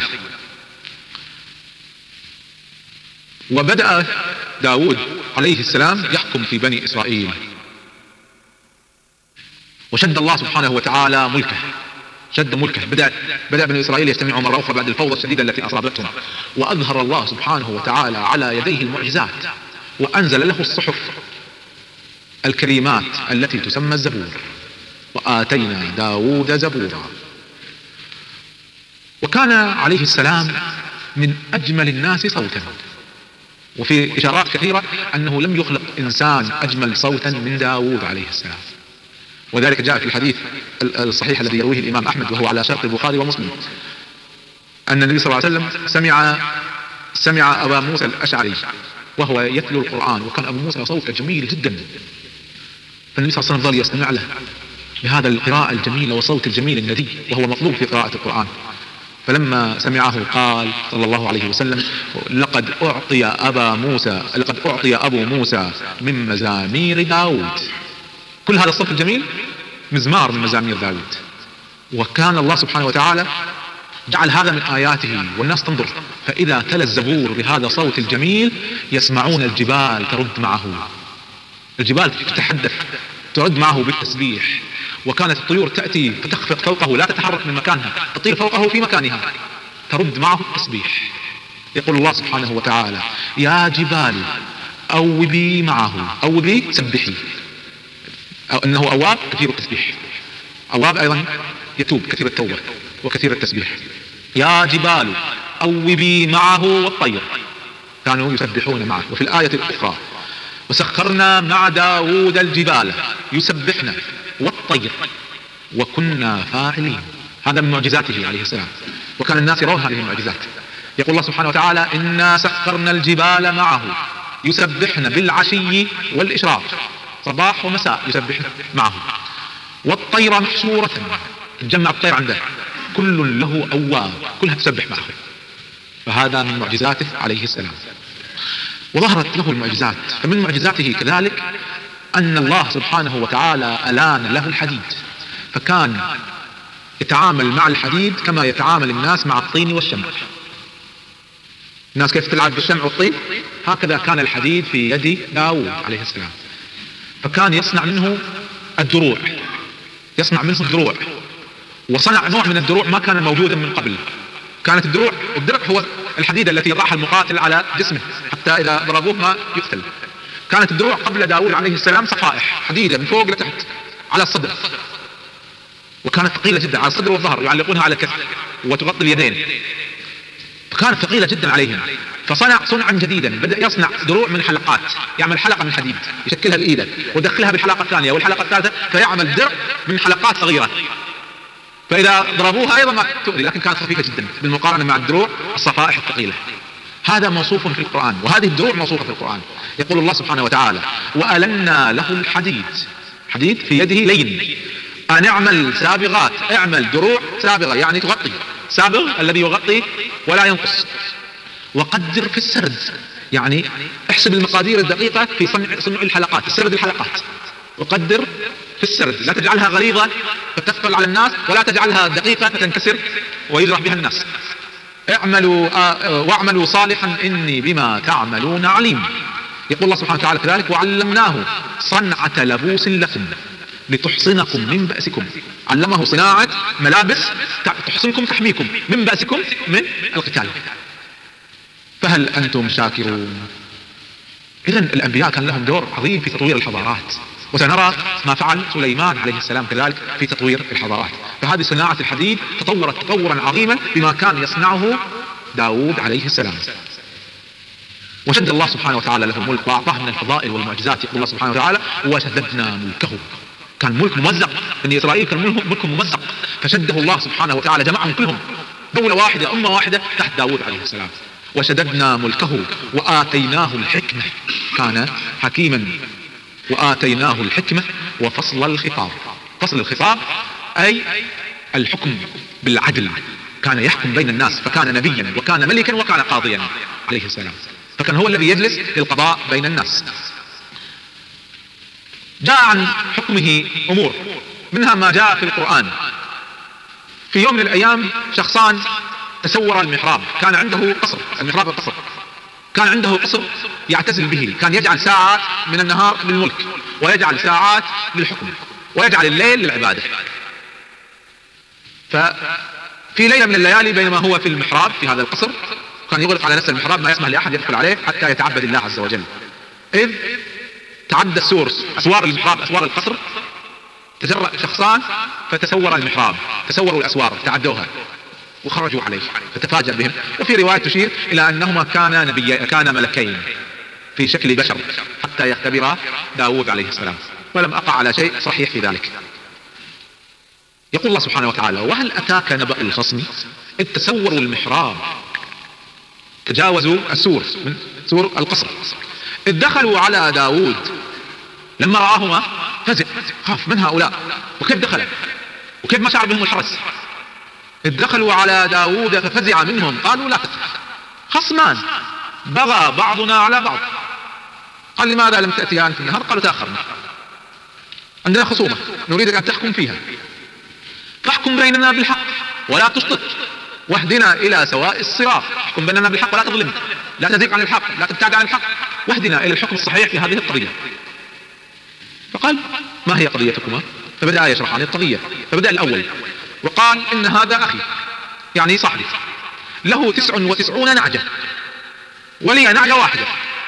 وبدأ داود عليه السلام يحكم في بني إسرائيل، وشد الله سبحانه وتعالى ملكه، شد ملكه. بدأ بدأ بني إسرائيل يجتمعوا مرة أخرى بعد الفوضى الشديدة التي أصابتهم، وأظهر الله سبحانه وتعالى على يديه المعجزات، وأنزل له الصحف الكريمات التي تسمى الزبور. وآتينا داود زبورا. وكان عليه السلام من أجمل الناس صوتا، وفي إشارات كثيرة أنه لم يخلق إنسان أجمل صوتا من داود عليه السلام. وذلك جاء في الحديث الصحيح الذي يرويه الإمام أحمد وهو على شرط البخاري ومسلم، أن النبي صلى الله عليه وسلم سمع سمع أبا موسى الأشعري وهو يتلو القرآن، وكان أبو موسى صوته جميل جدا، فالنبي صلى الله عليه وسلم ظل يستمع له بهذا القراءة الجميلة وصوت الجميل الندي، وهو مطلوب في قراءة القرآن. فلما سمعه قال صلى الله عليه وسلم: لقد أعطي أبا موسى لقد أعطي أبو موسى من مزامير داود. كل هذا الصوت الجميل مزمار من مزامير داود. وكان الله سبحانه وتعالى جعل هذا من آياته، والناس تنظر، فإذا تلا الزبور بهذا الصوت الجميل يسمعون الجبال ترد معه، الجبال تتحدث ترد معه بالتسبيح. وكانت الطيور تأتي فتخفق فوقه لا تتحرك من مكانها، تطير فوقه في مكانها ترد معه التسبيح. يقول الله سبحانه وتعالى: يا جبال أوبي معه، أوبي سبحي، أو إنه أواب كثير التسبيح، أواب أيضا يتوب كثير التوبة وكثير التسبيح. يا جبال أوبي معه والطير، كانوا يسبحون معه. وفي الآية الأخرى: وسخرنا مع داود الجبال يسبحنا والطير وكنا فاعلين. هذا من معجزاته عليه السلام، وكان الناس يرون هذه المعجزات. يقول الله سبحانه وتعالى: إنا سخرنا الجبال معه يسبحن بالعشي والإشراق، صباح ومساء يسبحن معه. والطير محشورة، تجمع الطير عنده، كل له أواب، كلها تسبح معه. فهذا من معجزاته عليه السلام، وظهرت له المعجزات. فمن معجزاته كذلك أن الله سبحانه وتعالى ألان له الحديد، فكان يتعامل مع الحديد كما يتعامل الناس مع الطين والشمع. الناس كيف تلعب بالشمع والطين، هكذا كان الحديد في يد داود عليه السلام. فكان يصنع منه الدروع، يصنع منه الدروع، وصنع نوع من الدروع ما كان موجودا من قبل. كانت الدروع، الدرع هو الحديد التي يضعها المقاتل على جسمه حتى إذا ضربوه ما يقتل. كانت الدروع قبل داود عليه السلام صفائح حديدة من فوق لتحت على الصدر، وكانت ثقيلة جدا على الصدر والظهر، يعلقونها على الكتف وتغطي اليدين، فكانت ثقيلة جدا عليهم. فصنع صنعا جديدا، بدأ يصنع دروع من حلقات، يعمل حلقة من حديد يشكلها بإيده ويدخلها بالحلقة الثانية والحلقة الثالثة، فيعمل درع من حلقات صغيرة، فإذا ضربوها أيضا ما تؤذي، لكن كانت خفيفة جدا بالمقارنة مع الدروع الصفائح الثقيلة. هذا موصوف في القرآن، وهذه الدروع موصوفة في القرآن. يقول الله سبحانه وتعالى: وألنا له الحديد، حديد في يده لين، أن اعمل سابغات، اعمل دروع سابغة يعني تغطي، سابغ الذي يغطي ولا ينقص. وقدر في السرد، يعني احسب المقادير الدقيقة في صنع, صنع الحلقات، السرد الحلقات. وقدر في السرد، لا تجعلها غليظة فتثقل على الناس، ولا تجعلها دقيقة فتنكسر ويجرح بها الناس. اعملوا آه واعملوا صالحا إني بما تعملون عليم. يقول الله سبحانه وتعالى كذلك: وعلمناه صنعة لبوس لكم لتحصنكم من بأسكم. علمه صناعة ملابس تحصنكم تحميكم من بأسكم من القتال. فهل أنتم شاكرون؟ إذن الأنبياء كان لهم دور عظيم في تطوير الحضارات، وسنرى ما فعل سليمان عليه السلام كذلك في تطوير الحضارات. فهذه صناعة الحديد تطورت تطورا عظيما بما كان يصنعه داود عليه السلام. وشد الله سبحانه وتعالى له الملك وأعطاه من الفضائل والمعجزات. يقول الله سبحانه وتعالى: وشددنا ملكه. كان ملك ممزق، بني إسرائيل كان ملك ممزق، فشده الله سبحانه وتعالى، جمعهم كلهم دولة واحدة أمة واحدة تحت داود عليه السلام. وشددنا ملكه وآتيناه الحكمة، كان حكيما، وآتيناه الحكمة وفصل الخطاب. فصل الخطاب أي الحكم بالعدل، كان يحكم بين الناس، فكان نبيا وكان ملكا وكان قاضيا عليه السلام، فكان هو الذي يجلس للقضاء بين الناس. جاء عن حكمه أمور، منها ما جاء في القرآن. في يوم من الأيام شخصان تسور المحراب، كان عنده قصر، المحراب القصر، كان عنده قصر يعتزل به، كان يجعل ساعات من النهار للملك ويجعل ساعات للحكم ويجعل الليل للعبادة. ففي ليلة من الليالي بينما هو في المحراب في هذا القصر، كان يغلق على نفس المحراب، ما يسمح لأحد يدخل عليه حتى يتعبد الله عز وجل، إذ تعدى السور، أسوار المحراب، أسوار القصر، تجرأ شخصان فتسور المحراب، تسوروا الأسوار، تعدوها وخرجوا عليه، فتفاجأ بهم. وفي رواية تشير إلى أنهما كانا نبي كانا ملكين في شكل بشر حتى يختبر داود عليه السلام، ولم أقع على شيء صحيح في ذلك. يقول الله سبحانه وتعالى: وهل أتاك نبأ الخصم إذ تسوروا المحراب، تجاوزوا السور من سور القصر، إذ دخلوا على داود لما رآهما فزع، خاف من هؤلاء وكيف دخل وكيف ما شعر بهم الحرس. إذ دخلوا على داود ففزع منهم، قالوا لا تخف، خصمان بغى بعضنا على بعض. قال: لماذا لم تأتيان في النهار؟ قالوا: تأخرنا، عندنا خصومة نريدك أن تحكم فيها، فاحكم بيننا بالحق ولا تشطط، واهدنا إلى سواء الصراط. احكم بيننا بالحق ولا تظلم، لا تزيغ عن الحق، لا تبتعد عن الحق، واهدنا إلى الحكم الصحيح في هذه القضية. فقال: ما هي قضيتكما؟ فبدأ يشرح عن القضية. فبدأ الأول وقال: إن هذا أخي، يعني صاحبي، له تسع وتسعون نعجة ولي نعجة واحدة.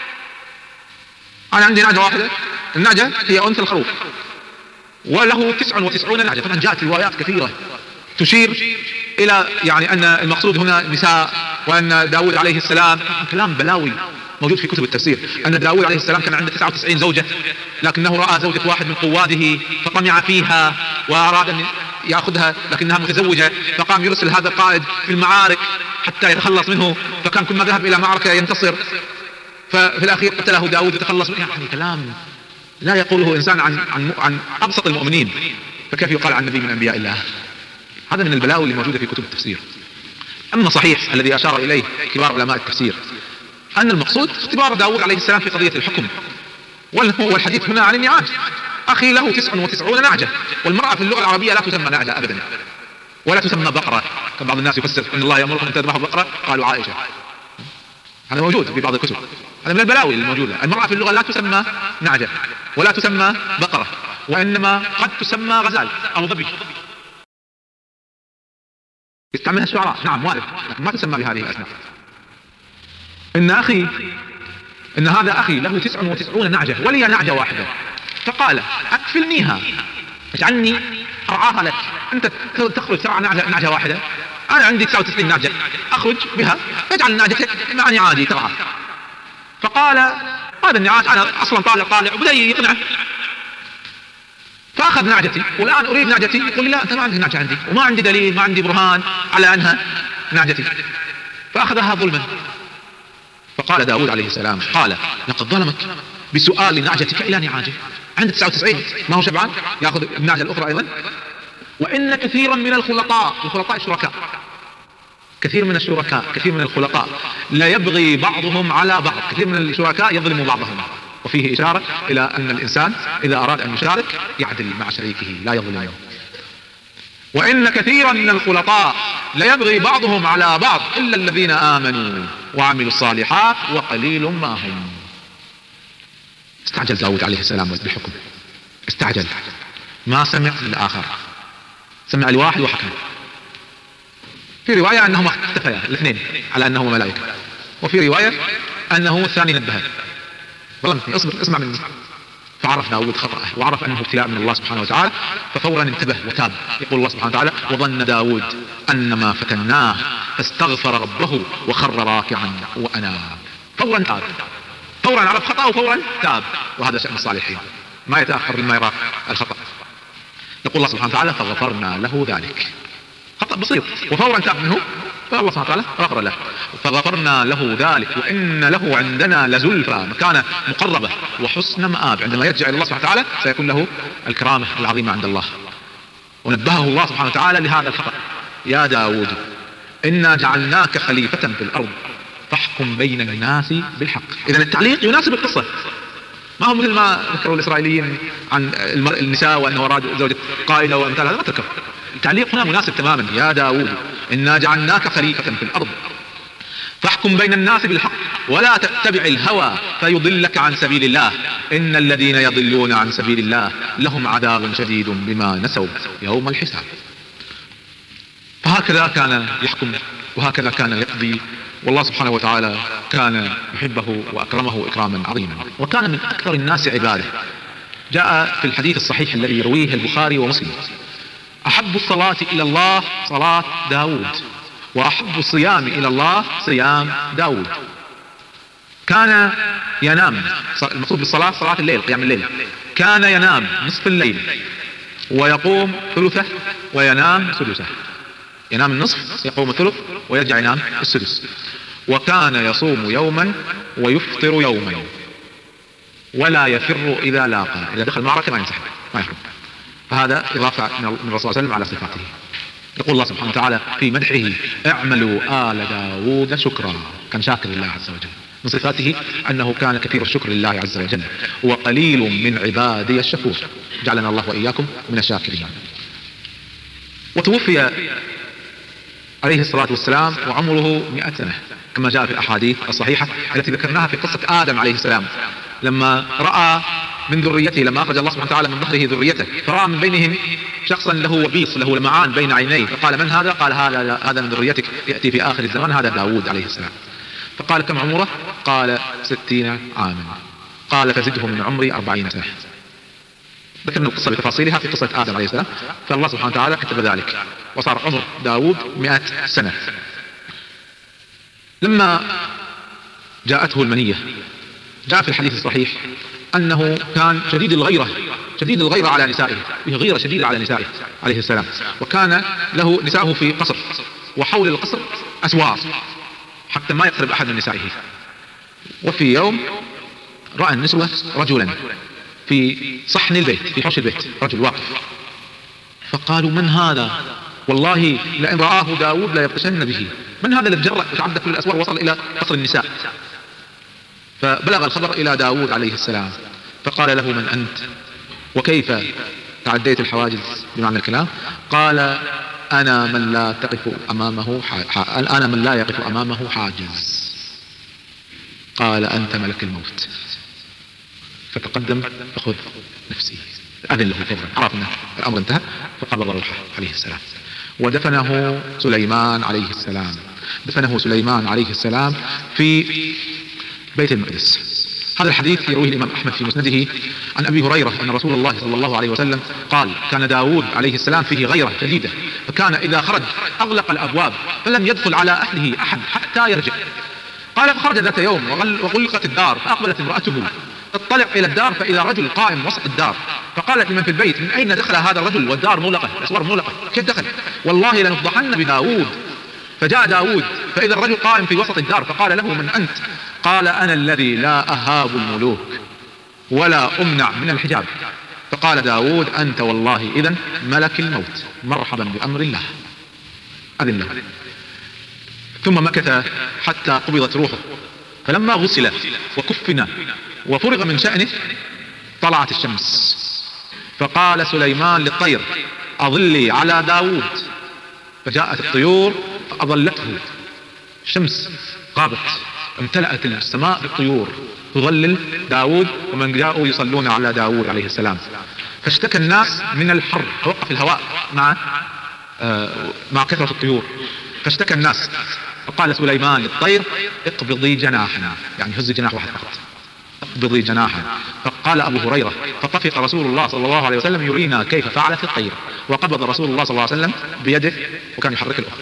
أنا عندي نعجة واحدة، النعجة هي أنثى الخروف، وله تسع وتسعون نعجة. طبعا جاءت روايات كثيرة تشير إلى يعني أن المقصود هنا نساء، وأن داود عليه السلام، كلام بلاوي موجود في كتب التفسير، أن داود عليه السلام كان عنده تسعة وتسعين زوجة، لكنه رأى زوجة واحد من قواده فطمع فيها وأراد أن يأخذها لكنها متزوجة، فقام يرسل هذا القائد في المعارك حتى يتخلص منه، فكان كل ما ذهب إلى معركة ينتصر، ففي الأخير قتله داود يتخلص منه. يعني كلام لا يقوله إنسان عن, عن, عن أبسط المؤمنين، فكيف يقال عن نبي من أنبياء الله؟ هذا من البلاوي اللي موجودة في كتب التفسير. أما صحيح الذي أشار إليه كبار علماء التفسير أن المقصود اختبار داود عليه السلام في قضية الحكم، والحديث هنا عن النعاج. أخي له تسع وتسعون نعجة، والمرأة في اللغة العربية لا تسمى نعجة أبدا، ولا تسمى بقرة. كان بعض الناس يفسر أن الله يأمركم أن تذبحوا بقرة، قالوا عائشة. هذا موجود في بعض الكتب، هذا من البلاوي الموجودة. المرأة في اللغة لا تسمى نعجة ولا تسمى بقرة، وإنما قد تسمى غزال أو ظبي، يستعملها الشعراء، نعم وارد، لكن ما تسمى بهذه الأسماء. إن أخي إن هذا أخي له تسع وتسعون نعجة ولي نعجة واحدة، فقال: أكفلنيها، اجعلني أرعاها لك، أنت تخرج ترعى نعجة, نعجة واحدة، أنا عندي تسعة وتسعين نعجة أخرج بها، اجعل نعجتك مع نعاجي ترعى. فقال: هذا النعاج أنا أصلا طالع طالع، وبدأ يقنعه، فأخذ نعجتي والآن أريد نعجتي، يقول لي: لا أنت ما عندك نعجة عندي، وما عندي دليل، ما عندي برهان على أنها نعجتي، فأخذها ظلما. فقال داود عليه السلام: قال: لقد ظلمك بسؤال نعجتك إلى نعاجه، عند تسعة وتسعين ما هو شبعان يأخذ النعجة الأخرى أيضا. وإن كثيرا من الخلطاء، الخلطاء الشركاء، كثير من الشركاء كثير من الخلطاء لا يبغي بعضهم على بعض، كثير من الشركاء يظلم بعضهم. وفيه إشارة إلى أن الإنسان إذا أراد أن يشارك يعدل مع شريكه لا يظلمه. وإن كثيرا من الخلطاء لا يبغي بعضهم على بعض إلا الذين آمنوا وعملوا الصالحات وقليل ما هم. استعجل داود عليه السلام بالحكم، استعجل، ما سمع للآخر، سمع لواحد وحكم. في رواية أنهما اختفيا الاثنين على أنهما ملائكة، وفي رواية أنه الثاني نبهه: ظلمتني، اصبر، اسمع مني. فعرف داود خطأه وعرف أنه ابتلاء من الله سبحانه وتعالى، ففورا انتبه وتاب. يقول الله سبحانه وتعالى: وظن داود أنما فتناه فاستغفر ربه وخر راكعا وأناب. فورا تاب، فورا عرف خطأه وفورا تاب، وهذا شأن الصالحين، ما يتأخر لما يرى الخطأ. يقول الله سبحانه وتعالى: فغفرنا له ذلك، خطأ بسيط وفورا تاب منه فالله سبحانه وتعالى غفر له، فغفرنا له ذلك وإن له عندنا لزلفى، مكانة مقربة وحسن مآب. عندما يرجع إلى الله سبحانه وتعالى سيكون له الكرامة العظيمة عند الله. ونبهه الله سبحانه وتعالى لهذا الخطأ: يا داود إنا جعلناك خليفة في الأرض فاحكم بين الناس بالحق. إذن التعليق يناسب القصة، ما هو مثل ما ذكروا الإسرائيليين عن النساء وأنه أراد زوجة قائلة وأمثال هذا، ما تذكر. التعليق هنا مناسب تماما: يا داود إنا جعلناك خليفة في الأرض فاحكم بين الناس بالحق ولا تتبع الهوى فيضلك عن سبيل الله إن الذين يضلون عن سبيل الله لهم عذاب شديد بما نسوا يوم الحساب. فهكذا كان يحكم وهكذا كان يقضي، والله سبحانه وتعالى كان يحبه وأكرمه إكراما عظيما، وكان من أكثر الناس عباده. جاء في الحديث الصحيح الذي يرويه البخاري ومسلم: أحب الصلاة إلى الله صلاة داود، وأحب الصيام إلى الله صيام داود. كان ينام، المقصود بالصلاة صلاة الليل، قيام الليل، كان ينام نصف الليل ويقوم ثلثه وينام سدسه، ينام النصف يقوم الثلث ويرجع ينام السدس. وكان يصوم يوما ويفطر يوما ولا يفر إذا لاقى، إذا دخل معركة ما ينسحب ما يحرم. فهذا إضافة من الرسول صلى الله عليه وسلم على صفاته. يقول الله سبحانه وتعالى في مدحه: اعملوا آل داود شكرا، كان شاكر لله عز وجل. من صفاته أنه كان كثير الشكر لله عز وجل، وقليل من عبادي الشكور، جعلنا الله وإياكم من الشاكرين. وتوفي عليه الصلاة والسلام وعمره مئة سنة كما جاء في الأحاديث الصحيحة التي ذكرناها في قصة آدم عليه السلام، لما رأى من ذريته، لما أخرج الله سبحانه وتعالى من ظهره ذريته فرأى من بينهم شخصا له وبيص، له لمعان بين عينيه، فقال: من هذا؟ قال: هذا هذا من ذريتك يأتي في آخر الزمان، هذا داود عليه السلام. فقال: كم عمره؟ قال: ستين عاما. قال: فزده من عمري أربعين سنة. ذكرنا القصة بتفاصيلها في قصة آدم عليه السلام، فالله سبحانه وتعالى كتب ذلك وصار عمر داود مئة سنة. لما جاءته المنية جاء في الحديث الصحيح أنه كان شديد الغيرة، شديد الغيرة على نسائه، فيه غيرة شديدة على نسائه عليه السلام، وكان له نساءه في قصر وحول القصر أسوار حتى ما يقرب أحد من نسائه. وفي يوم رأى النسوة رجلا في صحن البيت، في حوش البيت، رجل واقف، فقالوا: من هذا؟ والله لئن رآه داود لا يبطشن به. من هذا الذي جرأ وتعدى كل الأسوار ووصل إلى قصر النساء؟ فبلغ الخبر إلى داود عليه السلام، فقال له: من أنت؟ وكيف تعديت الحواجز بمعنى الكلام؟ قال: أنا من لا تقف أمامه ح... أنا من لا يقف أمامه حاجز. قال: أنت ملك الموت. فتقدم: فخذ نفسي، أذن له فورا، عرف أن الأمر انتهى، فقبض روحه عليه السلام. ودفنه سليمان عليه السلام، دفنه سليمان عليه السلام في بيت المقدس. هذا الحديث يرويه الإمام أحمد في مسنده عن أبي هريرة أن رسول الله صلى الله عليه وسلم قال: كان داود عليه السلام فيه غيرة شديدة، فكان إذا خرج أغلق الأبواب فلم يدخل على أهله أحد حتى يرجع. قال: فخرج ذات يوم وغلقت الدار، فأقبلت امرأته تطلع إلى الدار فإذا رجل قائم وسط الدار، فقالت لمن في البيت: من أين دخل هذا الرجل والدار مغلقة، الأسوار مغلقة، كيف دخل؟ والله لنفضحن بداود. فجاء داود فإذا الرجل قائم في وسط الدار، فقال له: من أنت؟ قال: أنا الذي لا أهاب الملوك ولا أمنع من الحجاب. فقال داود: أنت والله إذن ملك الموت، مرحبا بأمر الله، أذن له. ثم مكث حتى قبضت روحه، فلما غسل وكفن وفرغ من شأنه طلعت الشمس، فقال سليمان للطير: أظلي على داود. فجاءت الطيور فأظلته، الشمس غابت، امتلأت السماء بالطيور تظلل داود، ومن جاءوا يصلون على داود عليه السلام. فاشتكى الناس من الحر، توقف الهواء مع آه مع كثرة الطيور، فاشتكى الناس. فقال سليمان للطير: اقبضي جناحنا، يعني هز جناح واحد فقط، اقبضي جناحا. فقال أبو هريرة: فطفق رسول الله صلى الله عليه وسلم يرينا كيف فعلت الطير، وقبض رسول الله صلى الله عليه وسلم بيده وكان يحرك الأخرى.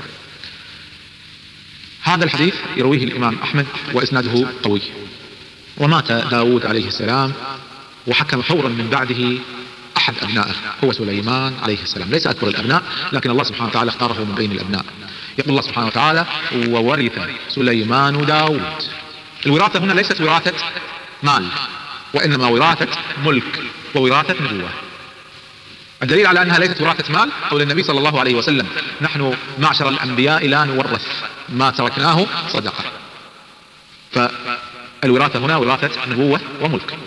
هذا الحديث يرويه الإمام أحمد وإسناده قوي. ومات داود عليه السلام وحكم فورا من بعده أحد أبنائه هو سليمان عليه السلام، ليس أكبر الأبناء، لكن الله سبحانه وتعالى اختاره من بين الأبناء. يقول الله سبحانه وتعالى: وورث سليمان داود. الوراثة هنا ليست وراثة مال، وإنما وراثة ملك ووراثة نبوة. الدليل على أنها ليست وراثة مال قول النبي صلى الله عليه وسلم: نحن معشر الأنبياء لا نورث، ما تركناه صدقة. فالوراثة هنا وراثة نبوة وملك.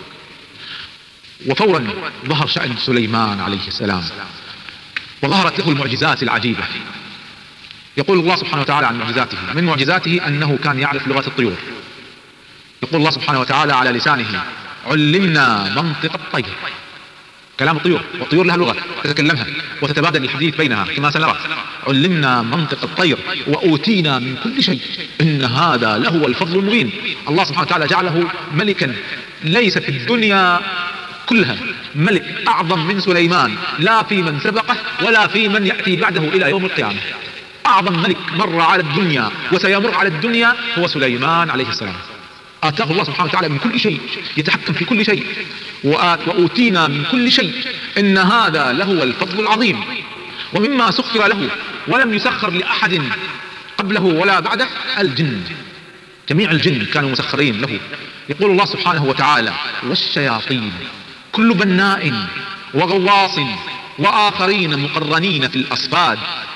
وفورا ظهر شأن سليمان عليه السلام، وظهرت له المعجزات العجيبة. يقول الله سبحانه وتعالى عن معجزاته: من معجزاته أنه كان يعرف لغة الطيور. يقول الله سبحانه وتعالى على لسانه: علمنا منطق الطير. كلام الطيور، والطيور لها لغة تتكلمها وتتبادل الحديث بينها كما سنرى. علمنا منطق الطير وأوتينا من كل شيء إن هذا لهو الفضل المبين. الله سبحانه وتعالى جعله ملكا ليس في الدنيا كلها ملك أعظم من سليمان، لا في من سبقه ولا في من يأتي بعده إلى يوم القيامة. أعظم ملك مر على الدنيا وسيمر على الدنيا هو سليمان عليه السلام. آتاه الله سبحانه وتعالى من كل شيء، يتحكم في كل شيء. وأوتينا من كل شيء إن هذا لهو الفضل العظيم. ومما سخر له ولم يسخر لأحد قبله ولا بعده الجن، جميع الجن كانوا مسخرين له. يقول الله سبحانه وتعالى: والشياطين كل بناء وغواص وآخرين مقرنين في الأصفاد.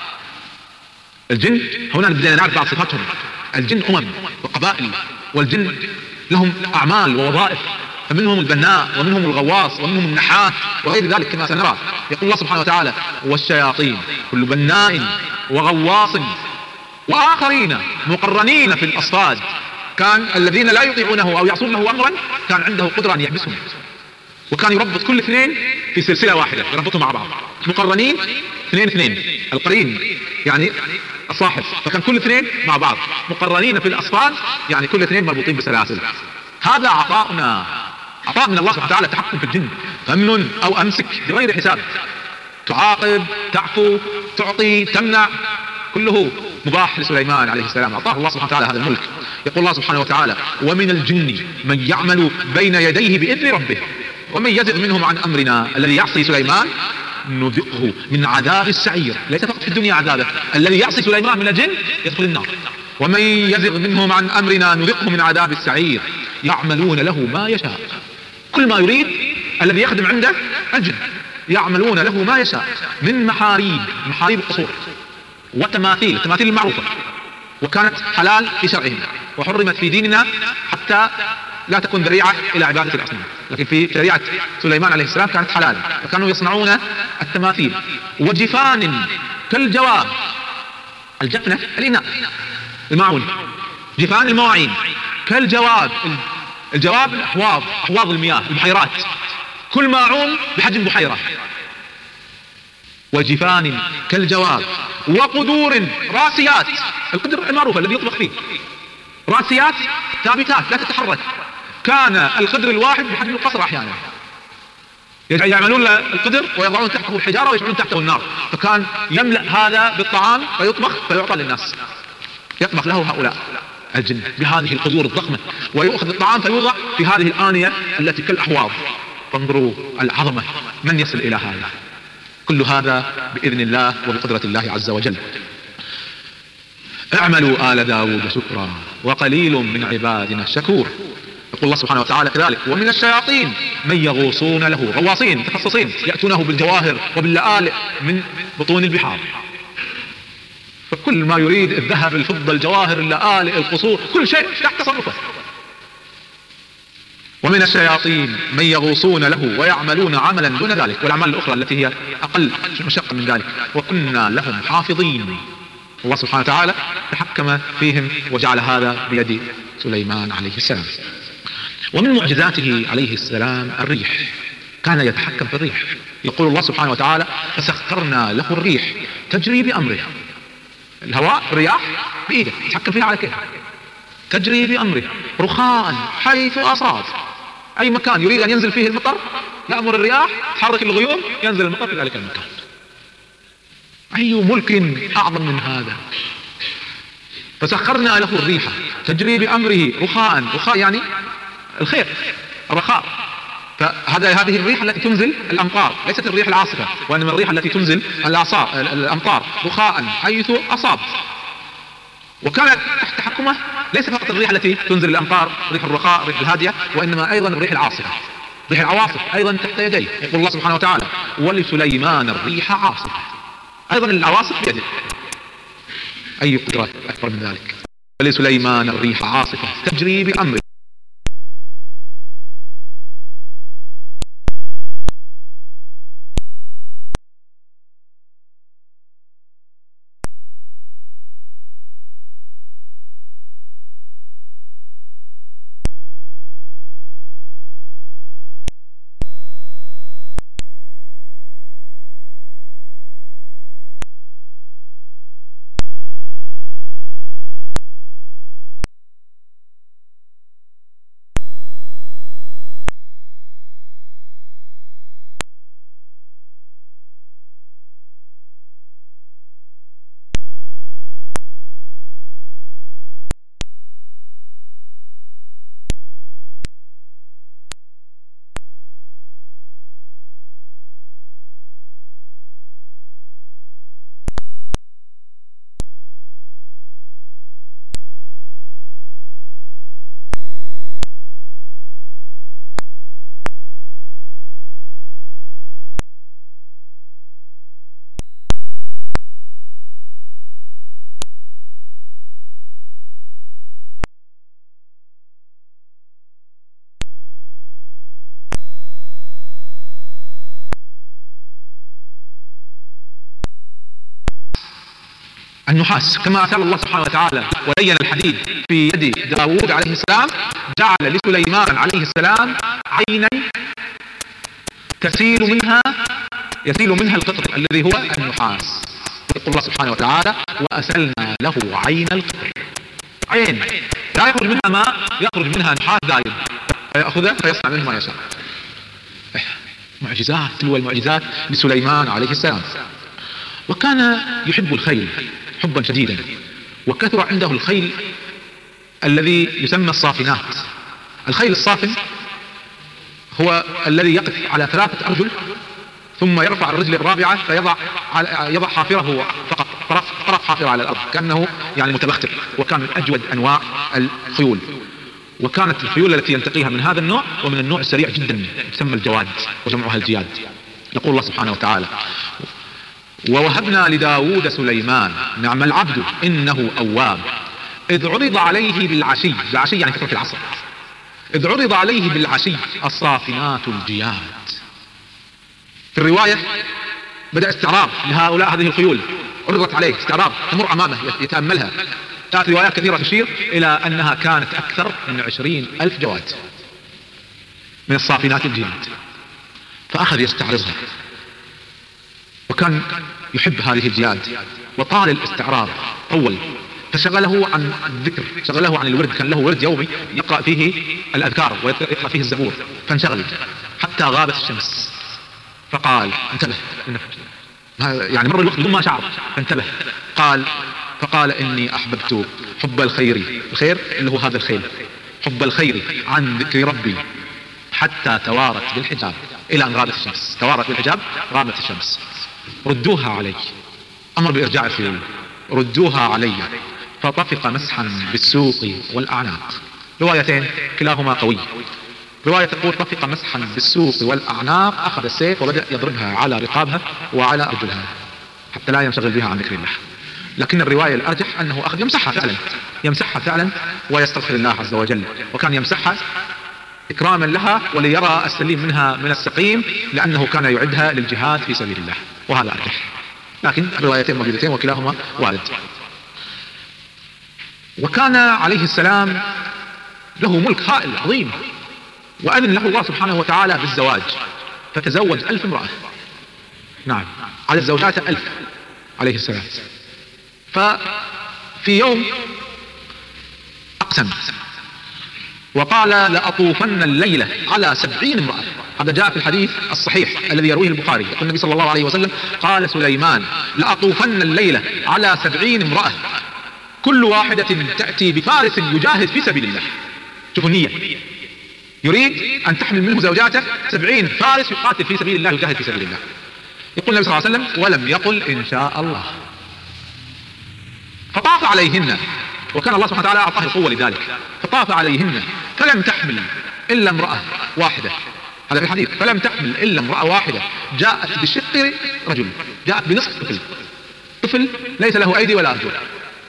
الجن هنا بدنا نعرف بعض صفاتهم. الجن أمم وقبائل، والجن لهم أعمال ووظائف، فمنهم البناء ومنهم الغواص ومنهم النحات وغير ذلك كما سنرى. يقول الله سبحانه وتعالى: والشياطين كل بناء وغواص وآخرين مقرنين في الأصفاد. كان الذين لا يطيعونه أو يعصونه أمرا كان عنده قدرة أن يحبسهم، وكان يربط كل اثنين في سلسلة واحدة، يربطهم مع بعض مقرنين اثنين اثنين. القرين يعني الصاحب، فكان كل اثنين مع بعض. مقرنين في الأصفاد يعني كل اثنين مربوطين بسلاسل. هذا عطاؤنا، عطاء من الله سبحانه وتعالى. التحكم في الجن، فمن أو أمسك بغير حساب، تعاقب، تعفو، تعطي، تمنع، كله مباح لسليمان عليه السلام. أعطاه الله سبحانه وتعالى هذا الملك. يقول الله سبحانه وتعالى: ومن الجن من يعمل بين يديه بإذن ربه ومن يزغ منهم عن أمرنا. الذي يعصي سليمان نذقه من عذاب السعير. ليس فقط في الدنيا عذابه، الذي يعصي سليمان من الجن يدخل النار. ومن يزغ منهم عن أمرنا نذقه من عذاب السعير. يعملون له ما يشاء، كل ما يريد الذي يخدم عنده الجن. يعملون له ما يشاء من محاريب، محاريب القصور، وتماثيل، التماثيل المعروفة، وكانت حلال في شرعهم وحرمت في ديننا حتى لا تكون ذريعة إلى عبادة الأصنام، لكن في شريعة سليمان عليه السلام كانت حلال. فكانوا يصنعون التماثيل. وجفان كالجواب، الجفنة الإناء الماعون، جفان المواعين. كالجواب، الجواب الأحواض، أحواض المياه، البحيرات، كل ماعون بحجم بحيرة. وجفان كالجواب وقدور راسيات، القدر المعروف الذي يطبخ فيه، راسيات ثابتات لا تتحرك. كان القدر الواحد بحجم القصر أحيانا، يعملون القدر ويضعون تحته الحجارة ويجعلون تحته النار، فكان يملأ هذا بالطعام فيطبخ فيعطى للناس، يطبخ له هؤلاء الجن بهذه القدور الضخمة، ويؤخذ الطعام فيوضع في هذه الآنية التي كالأحواض. فانظروا العظمة، من يصل إلى هذا؟ كل هذا بإذن الله وبقدرة الله عز وجل. اعملوا آل داود شكرا وقليل من عبادنا الشكور. يقول الله سبحانه وتعالى كذلك: ومن الشياطين من يغوصون له، غواصين متخصصين يأتونه بالجواهر وباللآلئ من بطون البحار، فكل ما يريد الذهب، الفضة، الجواهر، اللآلئ، القصور، كل شيء تحت تصرفه. ومن الشياطين من يغوصون له ويعملون عملا دون ذلك، والأعمال الأخرى التي هي أقل مشقة من ذلك، وكنا لهم حافظين. الله سبحانه وتعالى تحكم فيهم وجعل هذا بيد سليمان عليه السلام. ومن معجزاته عليه السلام الريح، كان يتحكم في الريح. يقول الله سبحانه وتعالى: فسخرنا له الريح تجري بأمره. الهواء، الرياح بإيده يتحكم فيها على كيف، تجري بأمره رخاء حيث أصاب. أي مكان يريد أن ينزل فيه المطر يأمر الرياح تحرك الغيوم ينزل المطر في ذلك المكان. أي ملك أعظم من هذا؟ فسخرنا له الريح تجري بأمره رخاء، رخاء يعني الخير، الرخاء. فهذا هذه الريح التي تنزل الأمطار، ليست الريح العاصفة، وإنما الريح التي تنزل الأمطار. رخاء حيث أصاب. وكان تحت تحكمه ليس فقط الريح التي تنزل الأمطار، ريح الرخاء، ريح الهادية، وإنما أيضا الريح العاصفة، ريح العواصف أيضا تحت يديه. يقول الله سبحانه وتعالى: ولسليمان الريح عاصفة، أيضا العواصف بيده. أي قدرة أكبر من ذلك؟ ولسليمان الريح عاصفة تجري بأمره. النحاس كما أثار الله سبحانه وتعالى ولين الحديد في يد داود عليه السلام، جعل لسليمان عليه السلام عينا تسيل منها يسيل منها القطر الذي هو النحاس. يقول الله سبحانه وتعالى: وأسلنا له عين القطر، عين لا يخرج منها ماء، يخرج منها نحاس دائم، فيأخذه فيصنع منه ما يشاء. معجزات تلو المعجزات لسليمان عليه السلام. وكان يحب الخيل حبا شديدا، وكثر عنده الخيل الذي يسمى الصافنات. الخيل الصافن هو الذي يقف على ثلاثة أرجل ثم يرفع الرجل الرابعة فيضع يضع حافره فقط، طرف طرف حافره على الأرض كأنه يعني متبختر. وكان من أجود أنواع الخيول، وكانت الخيول التي ينتقيها من هذا النوع ومن النوع السريع جدا تسمى الجواد وجمعها الجياد. يقول الله سبحانه وتعالى: ووهبنا لداود سليمان نعم العبد إنه أواب إذ عرض عليه بالعشي، بالعشي يعني فترة العصر، إذ عرض عليه بالعشي الصافنات الجياد. في الرواية بدأ استعراض لهؤلاء هذه الخيول، عرضت عليه استعراض تمر أمامه يتأملها. جاءت روايات كثيرة تشير إلى أنها كانت أكثر من عشرين ألف جواد من الصافنات الجياد، فأخذ يستعرضها. وكان يحب هذه الجياد وطال الاستعراض طول، فشغله عن الذكر، شغله عن الورد، كان له ورد يومي يقرأ فيه الأذكار ويقرأ فيه الزبور، فانشغل حتى غابت الشمس. فقال: انتبه، يعني مر الوقت بدون ما شعر، فانتبه. قال فقال: إني أحببت حب الخير، الخير اللي هو هذا الخيل، حب الخير عن ذكر ربي حتى توارت بالحجاب، إلى أن غابت الشمس. توارت بالحجاب، غابت الشمس. ردوها علي، أمر بإرجاع الخيول، ردوها علي. فطفق مسحا بالسوق والأعناق. روايتين كلاهما قوي. رواية تقول: طفق مسحا بالسوق والأعناق، أخذ السيف وبدأ يضربها على رقابها وعلى أرجلها حتى لا ينشغل بها عن ذكر الله. لكن الرواية الأرجح أنه أخذ يمسحها فعلا، يمسحها فعلا ويستغفر الله عز وجل، وكان يمسحها إكراما لها وليرى السليم منها من السقيم، لأنه كان يعدها للجهاد في سبيل الله، وهذا أرجح. لكن الروايتين موجودتين وكلاهما وارد. وكان عليه السلام له ملك هائل عظيم، وأذن له الله سبحانه وتعالى بالزواج، فتزوج ألف امرأة. نعم، على الزوجات ألف عليه السلام. ففي يوم أقسم وقال: لأطوفن الليلة على سبعين امرأة. هذا جاء في الحديث الصحيح الذي يرويه البخاري. يقول النبي صلى الله عليه وسلم: قال سليمان: لأطوفن الليلة على سبعين امرأة كل واحدة تأتي بفارس يجاهد في سبيل الله. شوفوا النية، يريد أن تحمل منه زوجاته سبعين فارس يقاتل في سبيل الله، يجاهد في سبيل الله. يقول النبي صلى الله عليه وسلم: ولم يقل إن شاء الله. فطاف عليهن وكان الله سبحانه وتعالى أعطاه القوة لذلك، فطاف عليهن فلم تحمل إلا امرأة واحدة. هذا في الحديث، فلم تحمل إلا امرأة واحدة جاءت بشق رجل، جاءت بنصف طفل، طفل ليس له أيدي ولا أرجل.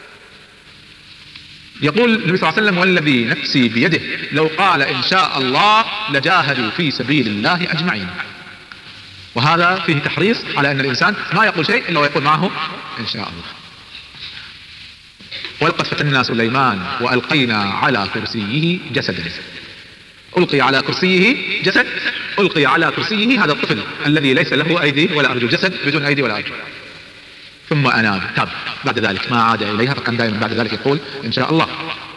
يقول النبي صلى الله عليه وسلم: والذي نفسي بيده لو قال إن شاء الله لجاهدوا في سبيل الله أجمعين. وهذا فيه تحريص على أن الإنسان ما يقول شيء إلا ويقول معه إن شاء الله. ولقد فتنا سليمان وألقينا على كرسيه جسدا. ألقي على كرسيه جسد، ألقي على كرسيه هذا الطفل الذي ليس له أيدي ولا أرجل، جسد بدون أيدي ولا أرجل. ثم أناب، تاب بعد ذلك، ما عاد إليها، فكان دائما بعد ذلك يقول إن شاء الله.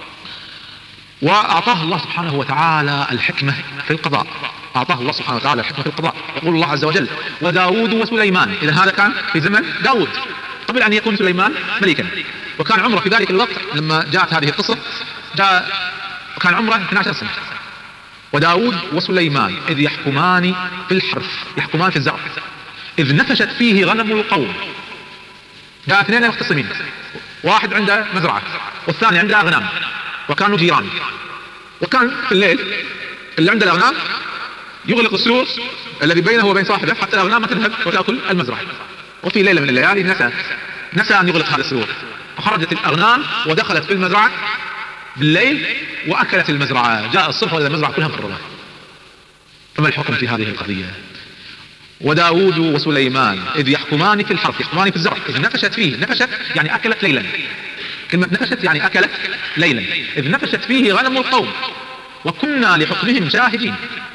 وأعطاه الله سبحانه وتعالى الحكمة في القضاء، أعطاه الله سبحانه وتعالى الحكمة في القضاء. يقول الله عز وجل: وداود وسليمان. إذا هذا كان في زمن داود قبل أن يكون سليمان ملكا، وكان عمره في ذلك الوقت لما جاءت هذه القصة جاء كان عمره اثنتي عشرة سنة. وداود وسليمان إذ يحكمان في الحرث، يحكمان في الزرع، إذ نفشت فيه غنم القوم. جاء اثنين مختصمين، واحد عنده مزرعة والثاني عنده أغنام، وكانوا جيران. وكان في الليل اللي عنده الأغنام يغلق السور الذي بينه وبين صاحبه حتى الأغنام ما تذهب وتأكل المزرعة. وفي ليلة من الليالي نسى نسى أن يغلق هذا السور، فخرجت الأغنام ودخلت في المزرعة بالليل وأكلت المزرعة. جاء الصبح وإذا المزرعة كلها مفرغة. فما الحكم في هذه القضية؟ وداود وسليمان إذ يحكمان في الحرث، يحكمان في الزرع، إذ نفشت فيه، نفشت يعني أكلت ليلا، كلمة نفشت يعني أكلت ليلا، إذ نفشت فيه غنم القوم وكنا لحكمهم شاهدين.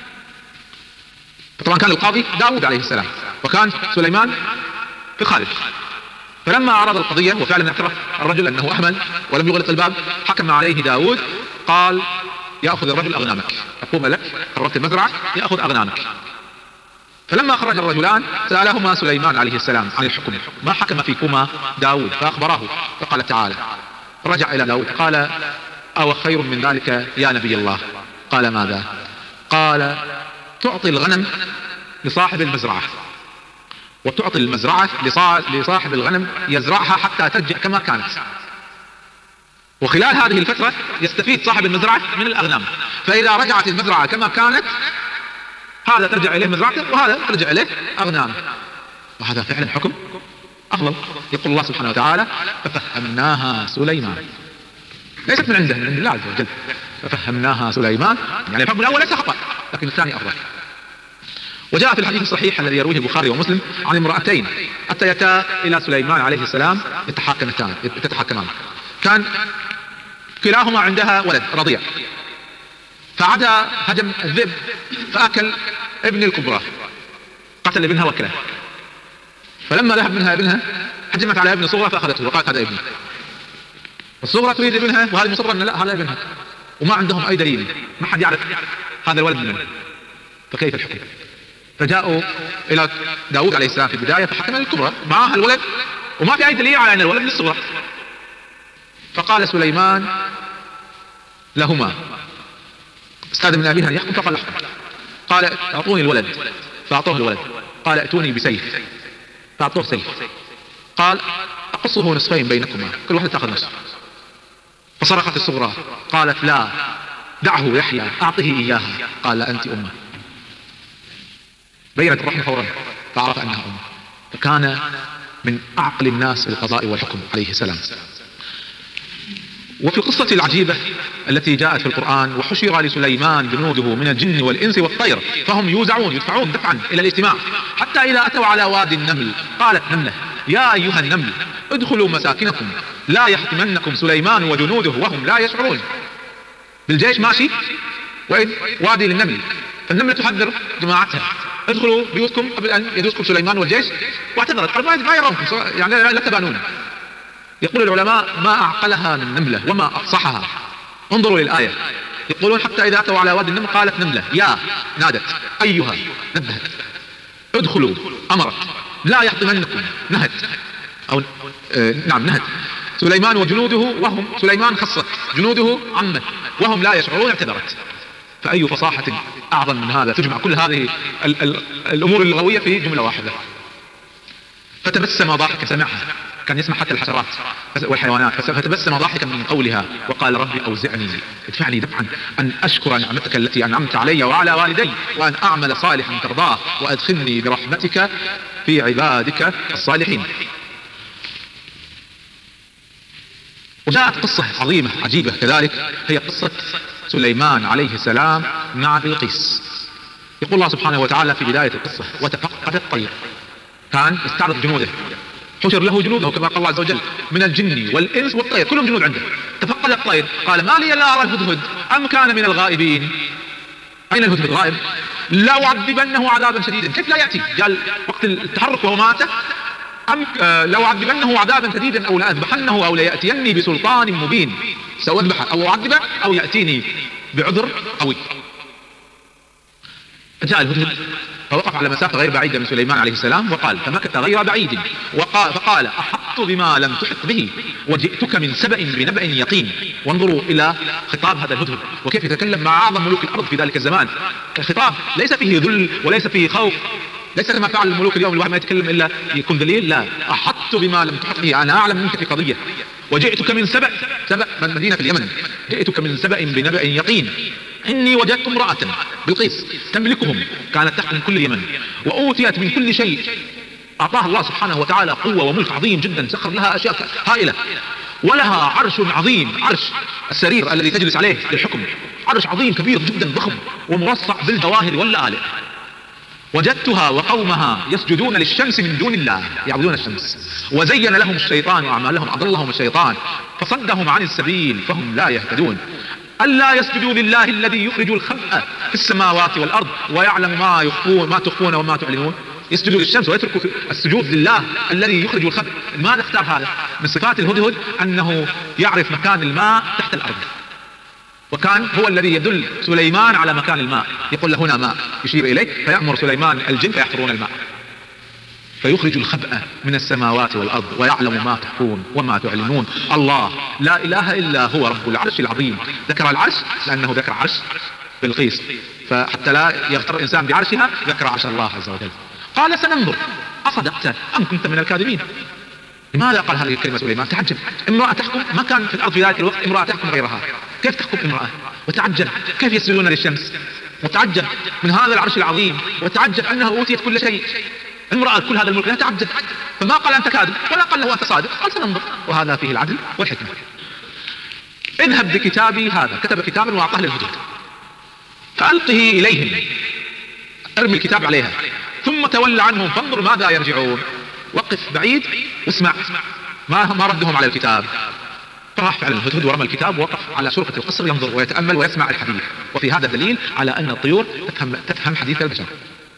طبعا كان القاضي داود عليه السلام، وكان سليمان في الخارج. فلما عرض القضية وفعلا اعترف الرجل أنه أهمل ولم يغلق الباب، حكم عليه داود، قال: يأخذ الرجل أغنامك، أقوم لك، قربت المزرعة، يأخذ أغنامك. فلما خرج الرجلان سألهما سليمان عليه السلام عن الحكم: ما حكم فيكما داود؟ فأخبراه، فقال تعالى. رجع إلى داود قال: أو خير من ذلك يا نبي الله؟ قال: ماذا؟ قال: تعطي الغنم لصاحب المزرعة، وتعطي المزرعة لصاحب الغنم يزرعها حتى ترجع كما كانت، وخلال هذه الفترة يستفيد صاحب المزرعة من الأغنام، فإذا رجعت المزرعة كما كانت هذا ترجع إليه مزرعته وهذا ترجع إليه أغنام. وهذا فعلا حكم أفضل. يقول الله سبحانه وتعالى: ففهمناها سليمان. ليست من عنده، من عند الله عز وجل. ففهمناها سليمان، يعني الحكم الأول ليس خطأ لكن الثاني أفضل. وجاء في الحديث الصحيح الذي يرويه البخاري ومسلم عن امرأتين أتيتا إلى سليمان عليه السلام يتحاكمتان يتحاكمان. كان كلاهما عندها ولد رضيع، فعدا هجم الذئب فأكل ابن الكبرى، قتل ابنها وكله. فلما ذهب منها ابنها هجمت على ابن الصغرى فأخذته وقالت: هذا ابني. الصغرى تريد ابنها وهذه مصرة أن لا، هذا ابنها، وما عندهم أي دليل، ما حد يعرف هذا الولد من، فكيف الحكم؟ فجاءوا إلى داود عليه السلام في البداية فحكم الكبرى معها الولد وما في أي دليل على أن الولد من الصغرى. فقال سليمان لهما: استاذن من أبيها أن يحكم، فقال: احكم. قال: أعطوني الولد، فأعطوه الولد. قال: ائتوني بسيف، فأعطوه سيف. قال: أقصه نصفين بينكما، كل واحد تأخذ نصف. فصرخت الصغرى قالت: لا، دعه يحيى، أعطه إياها. قال: أنت أمه. بينت الرحمة فورا فعرف أنها أمه. فكان من أعقل الناس في القضاء والحكم عليه السلام. وفي القصة العجيبة التي جاءت في القرآن: وحشر لسليمان جنوده من الجن والإنس والطير فهم يوزعون يدفعون دفعا إلى الاجتماع، حتى إذا أتوا على وادي النمل قالت نملة: يا أيها النمل ادخلوا مساكنكم لا يحطمنكم سليمان وجنوده وهم لا يشعرون. بالجيش ماشي وإذ وادي للنمل، فالنملة تحذر جماعتها: ادخلوا بيوتكم قبل أن يدوسكم سليمان والجيش. واعتذرت، قال: ما يرونكم، يعني لا تبانون. يقول العلماء: ما أعقلها من نملة وما أفصحها. انظروا للآية، يقولون: حتى إذا أتوا على وادي النمل قالت نملة، يا، نادت، أيها، نبهت، ادخلوا، أمرت، لا يحطمنكم، نهت، أو آه نعم نهت سليمان وجنوده وهم، سليمان خصت، جنوده عمت، وهم لا يشعرون، اعتذرت. فأي فصاحة أعظم من هذا، تجمع كل هذه ال ال الأمور اللغوية في جملة واحدة. فتبسم ضاحكا، سمعها، كان يسمع حتى الحشرات والحيوانات، فتبسم ضاحكا من قولها وقال ربي أوزعني ادفعني دفعا أن أشكر نعمتك التي أنعمت علي وعلى والدي وأن أعمل صالحا ترضاه وأدخلني برحمتك في عبادك الصالحين. وجاءت قصة عظيمة عجيبة كذلك، هي قصة سليمان عليه السلام مع بلقيس. يقول الله سبحانه وتعالى في بداية القصة: وتفقد الطير. كان يستعرض جنوده، حشر له جنوده كما قال الله عز وجل من الجن والإنس والطير، كلهم جنود عنده. تفقد الطير، قال: ما لي لا أرى الهدهد أم كان من الغائبين؟ أين الهدهد؟ غائب. لا أعذبنه عذابا شديدا. كيف لا يأتي؟ قال وقت التحرك وهو مات: أم آه لو أعذبنه عذابا شديدا أو لأذبحنه أو ليأتيني بسلطان مبين. سأذبحه أو أعذبه أو يأتيني بعذر قوي. جاء الهدهد فوقف على مسافة غير بعيدة من سليمان عليه السلام وقال، فمكث غير بعيد وقال فقال: أحطت بما لم تحط به وجئتك من سبأ بنبأ يقين. وانظروا إلى خطاب هذا الهدهد وكيف يتكلم مع أعظم ملوك الأرض في ذلك الزمان، خطاب ليس فيه ذل وليس فيه خوف، ليس كما فعل الملوك اليوم الواحد ما يتكلم إلا يكون ذليل. لا، أحطت بما لم تحط به، أنا أعلم منك في قضية. وجئتك من سبأ، سبأ من مدينة في اليمن، جئتك من سبأ بنبأ يقين. إني وجدت امرأة بلقيس تملكهم، كانت تحكم كل اليمن وأوتيت من كل شيء. أعطاها الله سبحانه وتعالى قوة وملك عظيم جدا، سخر لها أشياء هائلة، ولها عرش عظيم، عرش السرير الذي تجلس عليه للحكم، عرش عظيم كبير جدا ضخم ومرصع بالجواهر واللآلئ. وجدتها وقومها يسجدون للشمس من دون الله، يعبدون الشمس. وزين لهم الشيطان أعمالهم، أضلهم الشيطان فصدهم عن السبيل فهم لا يهتدون. ألا يسجدوا لله الذي يخرج الخبأ في السماوات والأرض ويعلم ما يخفون ما تخفون وما تعلنون. يسجدوا للشمس ويتركوا السجود لله الذي يخرج الخبأ. لماذا اختار هذا؟ من صفات الهدهد أنه يعرف مكان الماء تحت الأرض، وكان هو الذي يدل سليمان على مكان الماء، يقول له هنا ماء يشير إليه، فيأمر سليمان الجن فيحفرون الماء. فيخرج الخبأ من السماوات والأرض ويعلم ما تخفون وما تعلنون. الله لا إله إلا هو رب العرش العظيم. ذكر العرش لأنه ذكر عرش بلقيس، فحتى لا يغتر الإنسان بعرشها ذكر عرش الله عز وجل. قال: سننظر أصدقت أم كنت من الكاذبين. لماذا قال هذه الكلمة سليمان؟ تعجب، امرأة تحكم، ما كان في الأرض في ذلك الوقت امرأة تحكم غيرها، كيف تحكم امرأة؟ وتعجب كيف يسجدون للشمس، وتعجب من هذا العرش العظيم، وتعجب أنها أوتيت كل شيء، امرأة كل هذا الملك، لا تعجب. فما قال أنت كاذب ولا قال له أنت صادق، قال سننظر، وهذا فيه العدل والحكمة. اذهب بكتابي هذا، كتب كتابا وأعطاه للهدهد، فألقه إليهم، ارمي الكتاب عليها، ثم تولى عنهم فانظر ماذا يرجعون. وقف بعيد واسمع ما ما ردهم على الكتاب. فراح فعلا الهدهد ورمى الكتاب ووقف على شرفة القصر ينظر ويتأمل ويسمع الحديث. وفي هذا دليل على أن الطيور تفهم, تفهم حديث البشر.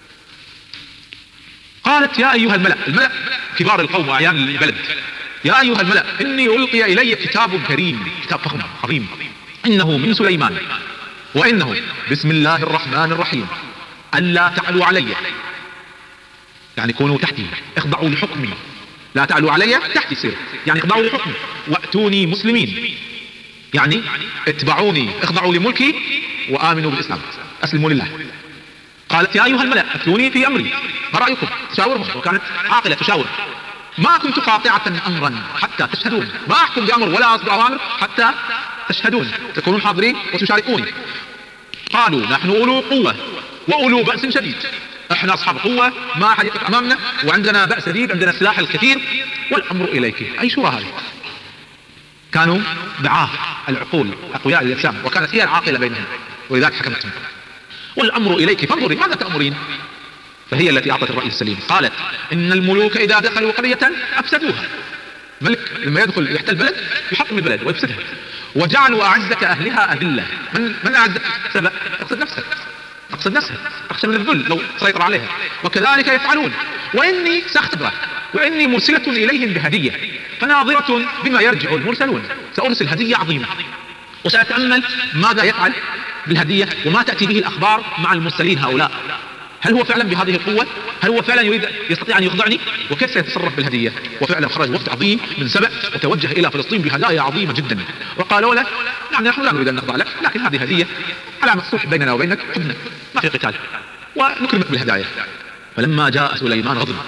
قالت: يا أيها الملأ، الملأ كبار القوم وأعيان البلد، يا أيها الملأ إني ألقي إلي كتاب كريم، كتاب فخم عظيم، إنه من سليمان وإنه بسم الله الرحمن الرحيم، ألا تعلوا علي، يعني كونوا تحتي، اخضعوا لحكمي، لا تعلوا علي، تحتي سير، يعني اخضعوا لحكمي، وأتوني مسلمين، يعني اتبعوني، اخضعوا لملكي وآمنوا بالإسلام، أسلموا لله. قالت: يا أيها الملأ أتوني في أمري، ما رأيكم؟ تشاورهم، وكانت عاقلة تشاور. ما كنت قاطعة أمرا حتى تشهدون، ما أحكم بأمر ولا أصدر أوامر حتى تشهدون، تكونون حاضرين وتشاركوني. قالوا: نحن أولو قوة وأولو بأس شديد، احنا أصحاب قوة ما أحد يقف أمامنا، وعندنا بأس شديد، عندنا السلاح الكثير، والأمر إليك. أي شورى هذه؟ كانوا ضعاف العقول، أقوياء الأجسام، وكانت هي العاقلة بينهم، ولذلك حكمتهم. والأمر إليك فانظري ماذا تأمرين؟ فهي التي أعطت الرأي السليم. قالت: إن الملوك إذا دخلوا قرية أفسدوها. ملك لما يدخل يحتل بلد يحطم البلد ويفسدها، وجعلوا أعزة أهلها أذلة. من من أعزة سبب؟ أقصد نفسك، أقصد نفسها، أخشى من الذل لو سيطر عليها. وكذلك يفعلون، وإني سأختبره، وإني مرسلة إليهم بهدية، فناظرة بما يرجع المرسلون. سأرسل هدية عظيمة، وسأتأمل ماذا يفعل بالهدية وما تأتي به الأخبار مع المرسلين هؤلاء. هل هو فعلا بهذه القوة؟ هل هو فعلا يريد يستطيع أن يخضعني؟ وكيف سيتصرف بالهدية؟ وفعلا خرج وفد عظيم من سبأ وتوجه إلى فلسطين بهدايا عظيمة جدا، وقالوا له: يعني نحن لا نريد أن نخضع لك، لكن هذه هدية على الصلح بيننا وبينك، حبنا ما في قتال، ونكرمك بالهدايا. فلما جاء سليمان غضب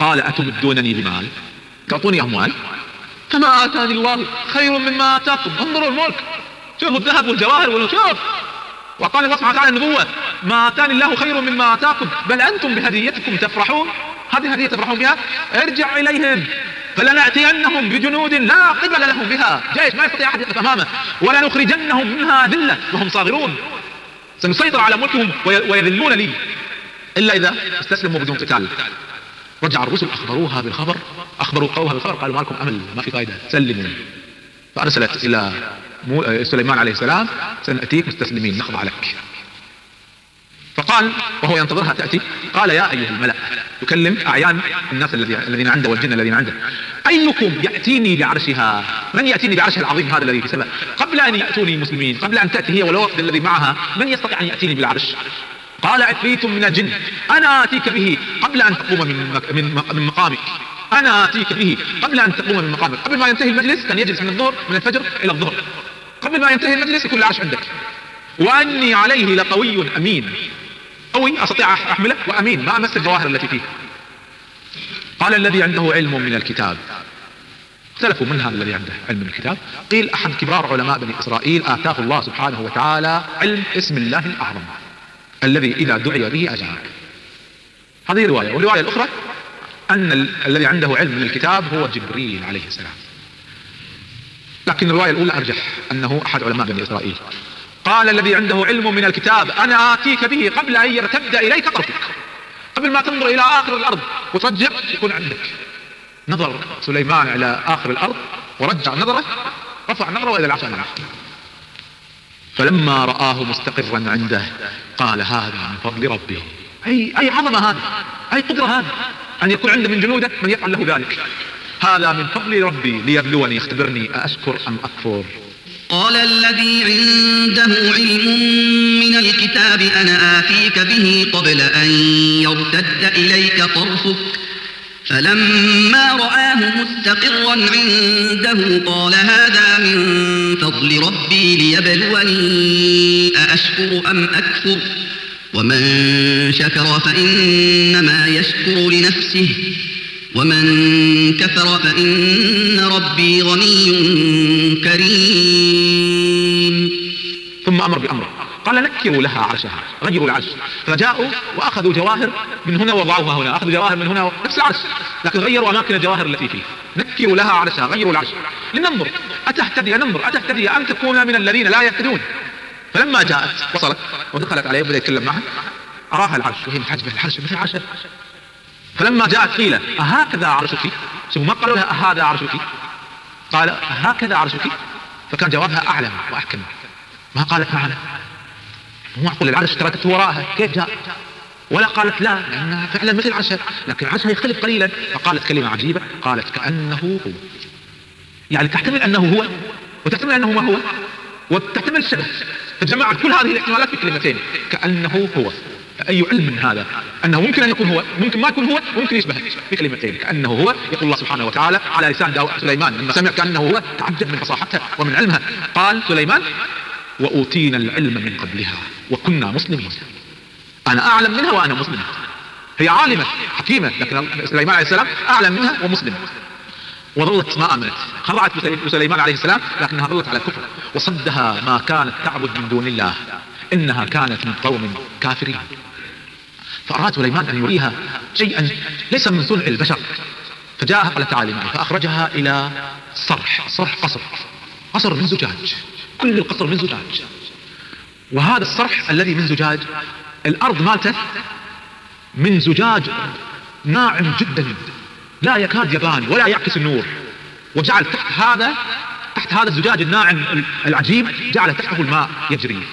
قال أتمدونني بمال، تعطوني أموال؟ فما آتاني الله خير مما آتاكم. انظروا الملك، شوفوا الذهب والجواهر والشوف، وقال الله سبحانه وتعالى النبوة: ما آتاني الله خير مما آتاكم بل أنتم بهديتكم تفرحون. هذه هدية تفرحون بها؟ ارجع إليهم فلنأتينهم بجنود لا قبل لهم بها، جيش ما يستطيع أحد يقف أمامه، ولنخرجنهم منها ذلة وهم صاغرون. سنسيطر على ملكهم ويذلون لي إلا إذا استسلموا بدون قتال. رجع الرسل أخبروها بالخبر، أخبروا قومها بالخبر، قالوا ما لكم أمل، ما في فائدة، سلموا. فأرسلت إلى سليمان عليه السلام: سنأتيك مستسلمين نخضع لك. فقال وهو ينتظرها تأتي: قال يا أيها الملأ، يكلم أعيان الناس الذين عنده والجن الذين عنده: أيكم يأتيني بعرشها؟ من يأتيني بعرشها العظيم هذا الذي في سبأ؟ قبل أن يأتوني مسلمين، قبل أن تأتي هي والوفد الذي معها، من يستطيع أن يأتيني بالعرش؟ قال: عفريت من الجن أنا آتيك به قبل أن تقوم من, من, من مقامك، أنا آتيك به قبل أن تقوم من مقامك. قبل ما ينتهي المجلس كان يجلس من الظهر، من الفجر إلى الظهر، قبل ما ينتهي المجلس يكون العرش عندك. وأني عليه لقوي أمين، قوي أستطيع أحمله، وأمين ما أمس الظواهر التي فيه. قال: الذي عنده علم من الكتاب. اختلفوا من هذا الذي عنده علم من الكتاب. قيل أحد كبار علماء بني إسرائيل آتاه الله سبحانه وتعالى علم اسم الله الأعظم الذي إذا دعي به أجاب. هذه رواية. والرواية الأخرى أن ال الذي عنده علم من الكتاب هو جبريل عليه السلام، لكن الرواية الأولى أرجح أنه أحد علماء بني إسرائيل. قال: الذي عنده علم من الكتاب أنا آتيك به قبل أن يرتد إليك طرفك، قبل ما تنظر إلى آخر الأرض وترجع يكون عندك. نظر سليمان إلى آخر الأرض ورجع نظره، رفع نظره إلى العرش معه، فلما رآه مستقرا عنده قال: هذا من فضل ربي. أي, أي عظمة هذا، أي قدرة هذا، أن يكون عنده من جنوده من يفعل له ذلك. هذا من فضل ربي ليبلوني، يختبرني أأشكر أم أكفر. قال الذي عنده علم من الكتاب أنا آتيك به قبل أن يرتد إليك طرفك، فلما رآه مستقرا عنده قال: هذا من فضل ربي ليبلوني أأشكر أم أكفر، ومن شكر فإنما يشكر لنفسه، ومن كفر فإن ربي غني كريم. ثم أمر بأمر، قال: نكروا لها عرشها، غيروا العرش. فجاءوا وأخذوا جواهر من هنا وضعوها هنا، أخذوا جواهر من هنا، نفس العرش لكن غيروا أماكن الجواهر التي فيه. نكروا لها عرشها، غيروا العرش لننظر أتهتدي، ننظر أتهتدي أم تكون من الذين لا يهتدون. فلما جاءت وصلت ودخلت عليه وبدأ يتكلم معها، أراها العرش وهي متعجبة: العرش مثل عرشه. فلما جاءت قيل: أهكذا عرشك؟ شوفوا ما قالوا لها أهذا عرشك، قال: أهكذا عرشك. فكان جوابها أعلم وأحكم، ما قالت نعم، مو معقول العرش تركته وراءها، كيف جاء؟ ولا قالت لا، لأنها فعلا مثل عرشها، لكن عرشها يختلف قليلا. فقالت كلمة عجيبة، قالت: كأنه هو، يعني تحتمل أنه هو وتحتمل أنه ما هو وتحتمل الشبه، فجمعت كل هذه الاحتمالات في كلمتين: كأنه هو. أي علم من هذا؟ أنه ممكن أن يكون هو، ممكن ما يكون هو، ممكن يشبه في كلمتين: كأنه هو. يقول الله سبحانه وتعالى على لسان سليمان لما سمع كأنه هو تعجب من فصاحتها ومن علمها. قال سليمان: وأوتينا العلم من قبلها وكنا مسلمين. أنا أعلم منها وأنا مسلم. هي عالمة حكيمة، لكن سليمان عليه السلام أعلم منها ومسلم. وظلت ما آمنت، خضعت لسليمان عليه السلام لكنها ظلت على الكفر، وصدها ما كانت تعبد من دون الله، إنها كانت من قوم كافرين. فأراد سليمان أن يريها شيئا ليس من صنع البشر، فجاءها قال: تعالي معي. فأخرجها إلى صرح، صرح قصر، قصر من زجاج، كل القصر من زجاج. وهذا الصرح الذي من زجاج، الأرض مالته من زجاج ناعم جدا لا يكاد يبان ولا يعكس النور، وجعل تحت هذا تحت هذا الزجاج الناعم العجيب جعل تحته الماء يجري.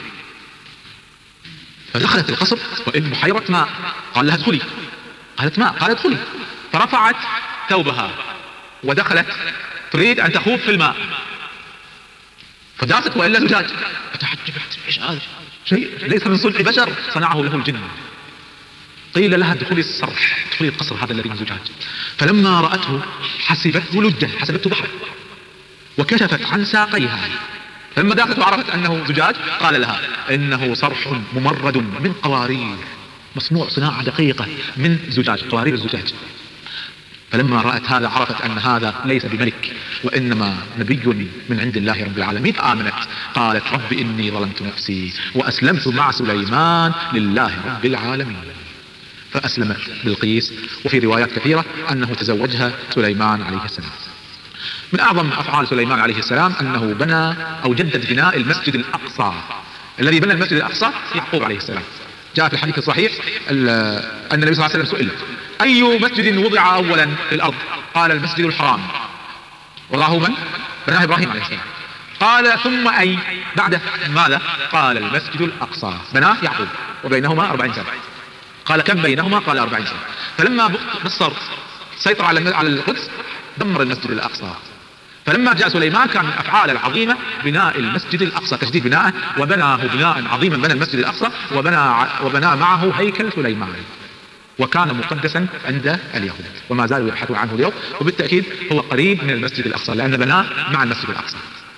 فدخلت القصر وإن بحيرة ماء، قال لها: ادخلي. قالت: ماء. قالت: ادخلي. فرفعت ثوبها ودخلت تريد أن تخوض في الماء، فداست وإلا زجاج. فتعجبت: ايش هذا؟ شيء ليس من صنع بشر، صنعه له الجن. قيل لها: ادخلي الصرح، ادخلي القصر هذا الذي من زجاج. فلما رأته حسبته لجة، حسبته بحر، وكشفت عن ساقيها. فلما دخلت وعرفت أنه زجاج قال لها: إنه صرح ممرد من قوارير، مصنوع صناعة دقيقة من زجاج، قوارير الزجاج. فلما رأت هذا عرفت أن هذا ليس بملك وإنما نبي من عند الله رب العالمين، فآمنت. قالت رب إني ظلمت نفسي وأسلمت مع سليمان لله رب العالمين. فأسلمت بلقيس. وفي روايات كثيرة أنه تزوجها سليمان عليه السلام. من أعظم أفعال سليمان عليه السلام أنه بنى أو جدد بناء المسجد الأقصى. الذي بنى المسجد الأقصى يعقوب عليه السلام. جاء في الحديث الصحيح أن النبي صلى الله عليه وسلم سئل أي مسجد وضع أولا في الأرض؟ قال المسجد الحرام. وضعه من؟ بناه إبراهيم عليه السلام. قال ثم أي بعد ماذا؟ قال المسجد الأقصى بناه يعقوب وبينهما أربعين سنة. قال كم بينهما؟ قال أربعين سنة. فلما بصر سيطر على على القدس دمر المسجد الأقصى. فلما جاء سليمان كان من أفعال العظيمة بناء المسجد الأقصى، تجديد بناءه، وبناه بناء عظيما، بنى المسجد الأقصى وبنى وبنى معه هيكل سليمان، وكان مقدسا عند اليهود وما زالوا يبحثون عنه اليوم، وبالتأكيد هو قريب من المسجد الأقصى لأن بناه مع المسجد الأقصى.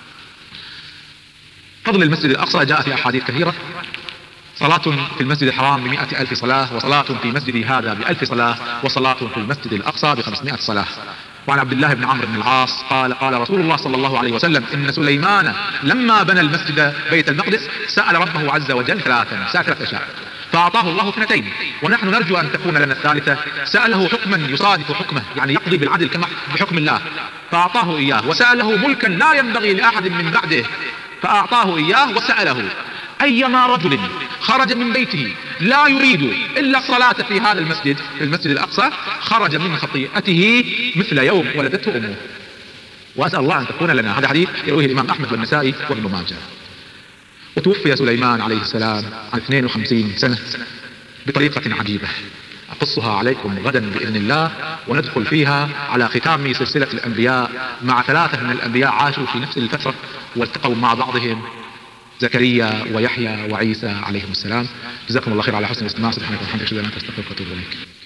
فضل المسجد الأقصى جاء في أحاديث كثيرة. صلاة في المسجد الحرام بمئة ألف صلاة، وصلاة في مسجد هذا بألف صلاة، وصلاة في المسجد الأقصى بخمسمائة صلاة. وعن عبد الله بن عمرو بن العاص قال قال رسول الله صلى الله عليه وسلم إن سليمان لما بنى المسجد بيت المقدس سأل ربه عز وجل ثلاثا، سأل ثلاث أشياء فأعطاه الله اثنتين ونحن نرجو أن تكون لنا الثالثة. سأله حكما يصادف حكمه، يعني يقضي بالعدل كما بحكم الله، فأعطاه إياه. وسأله ملكا لا ينبغي لأحد من بعده، فأعطاه إياه. وسأله أيما رجل خرج من بيته لا يريد إلا الصلاة في هذا المسجد في المسجد الأقصى خرج من خطيئته مثل يوم ولدته أمه. وأسأل الله أن تكون لنا. هذا حديث يرويه الإمام أحمد والنسائي وابن ماجه. وتوفي سليمان عليه السلام عن اثنين وخمسين سنة بطريقة عجيبة أقصها عليكم غدا بإذن الله، وندخل فيها على ختام سلسلة الأنبياء مع ثلاثة من الأنبياء عاشوا في نفس الفترة والتقوا مع بعضهم، زكريا ويحيى وعيسى عليهم السلام. جزاكم الله خير على حسن الاستماع. سبحانك وبحمدك أشهد أن لا إله إلا أنت أستغفرك وأتوب إليك.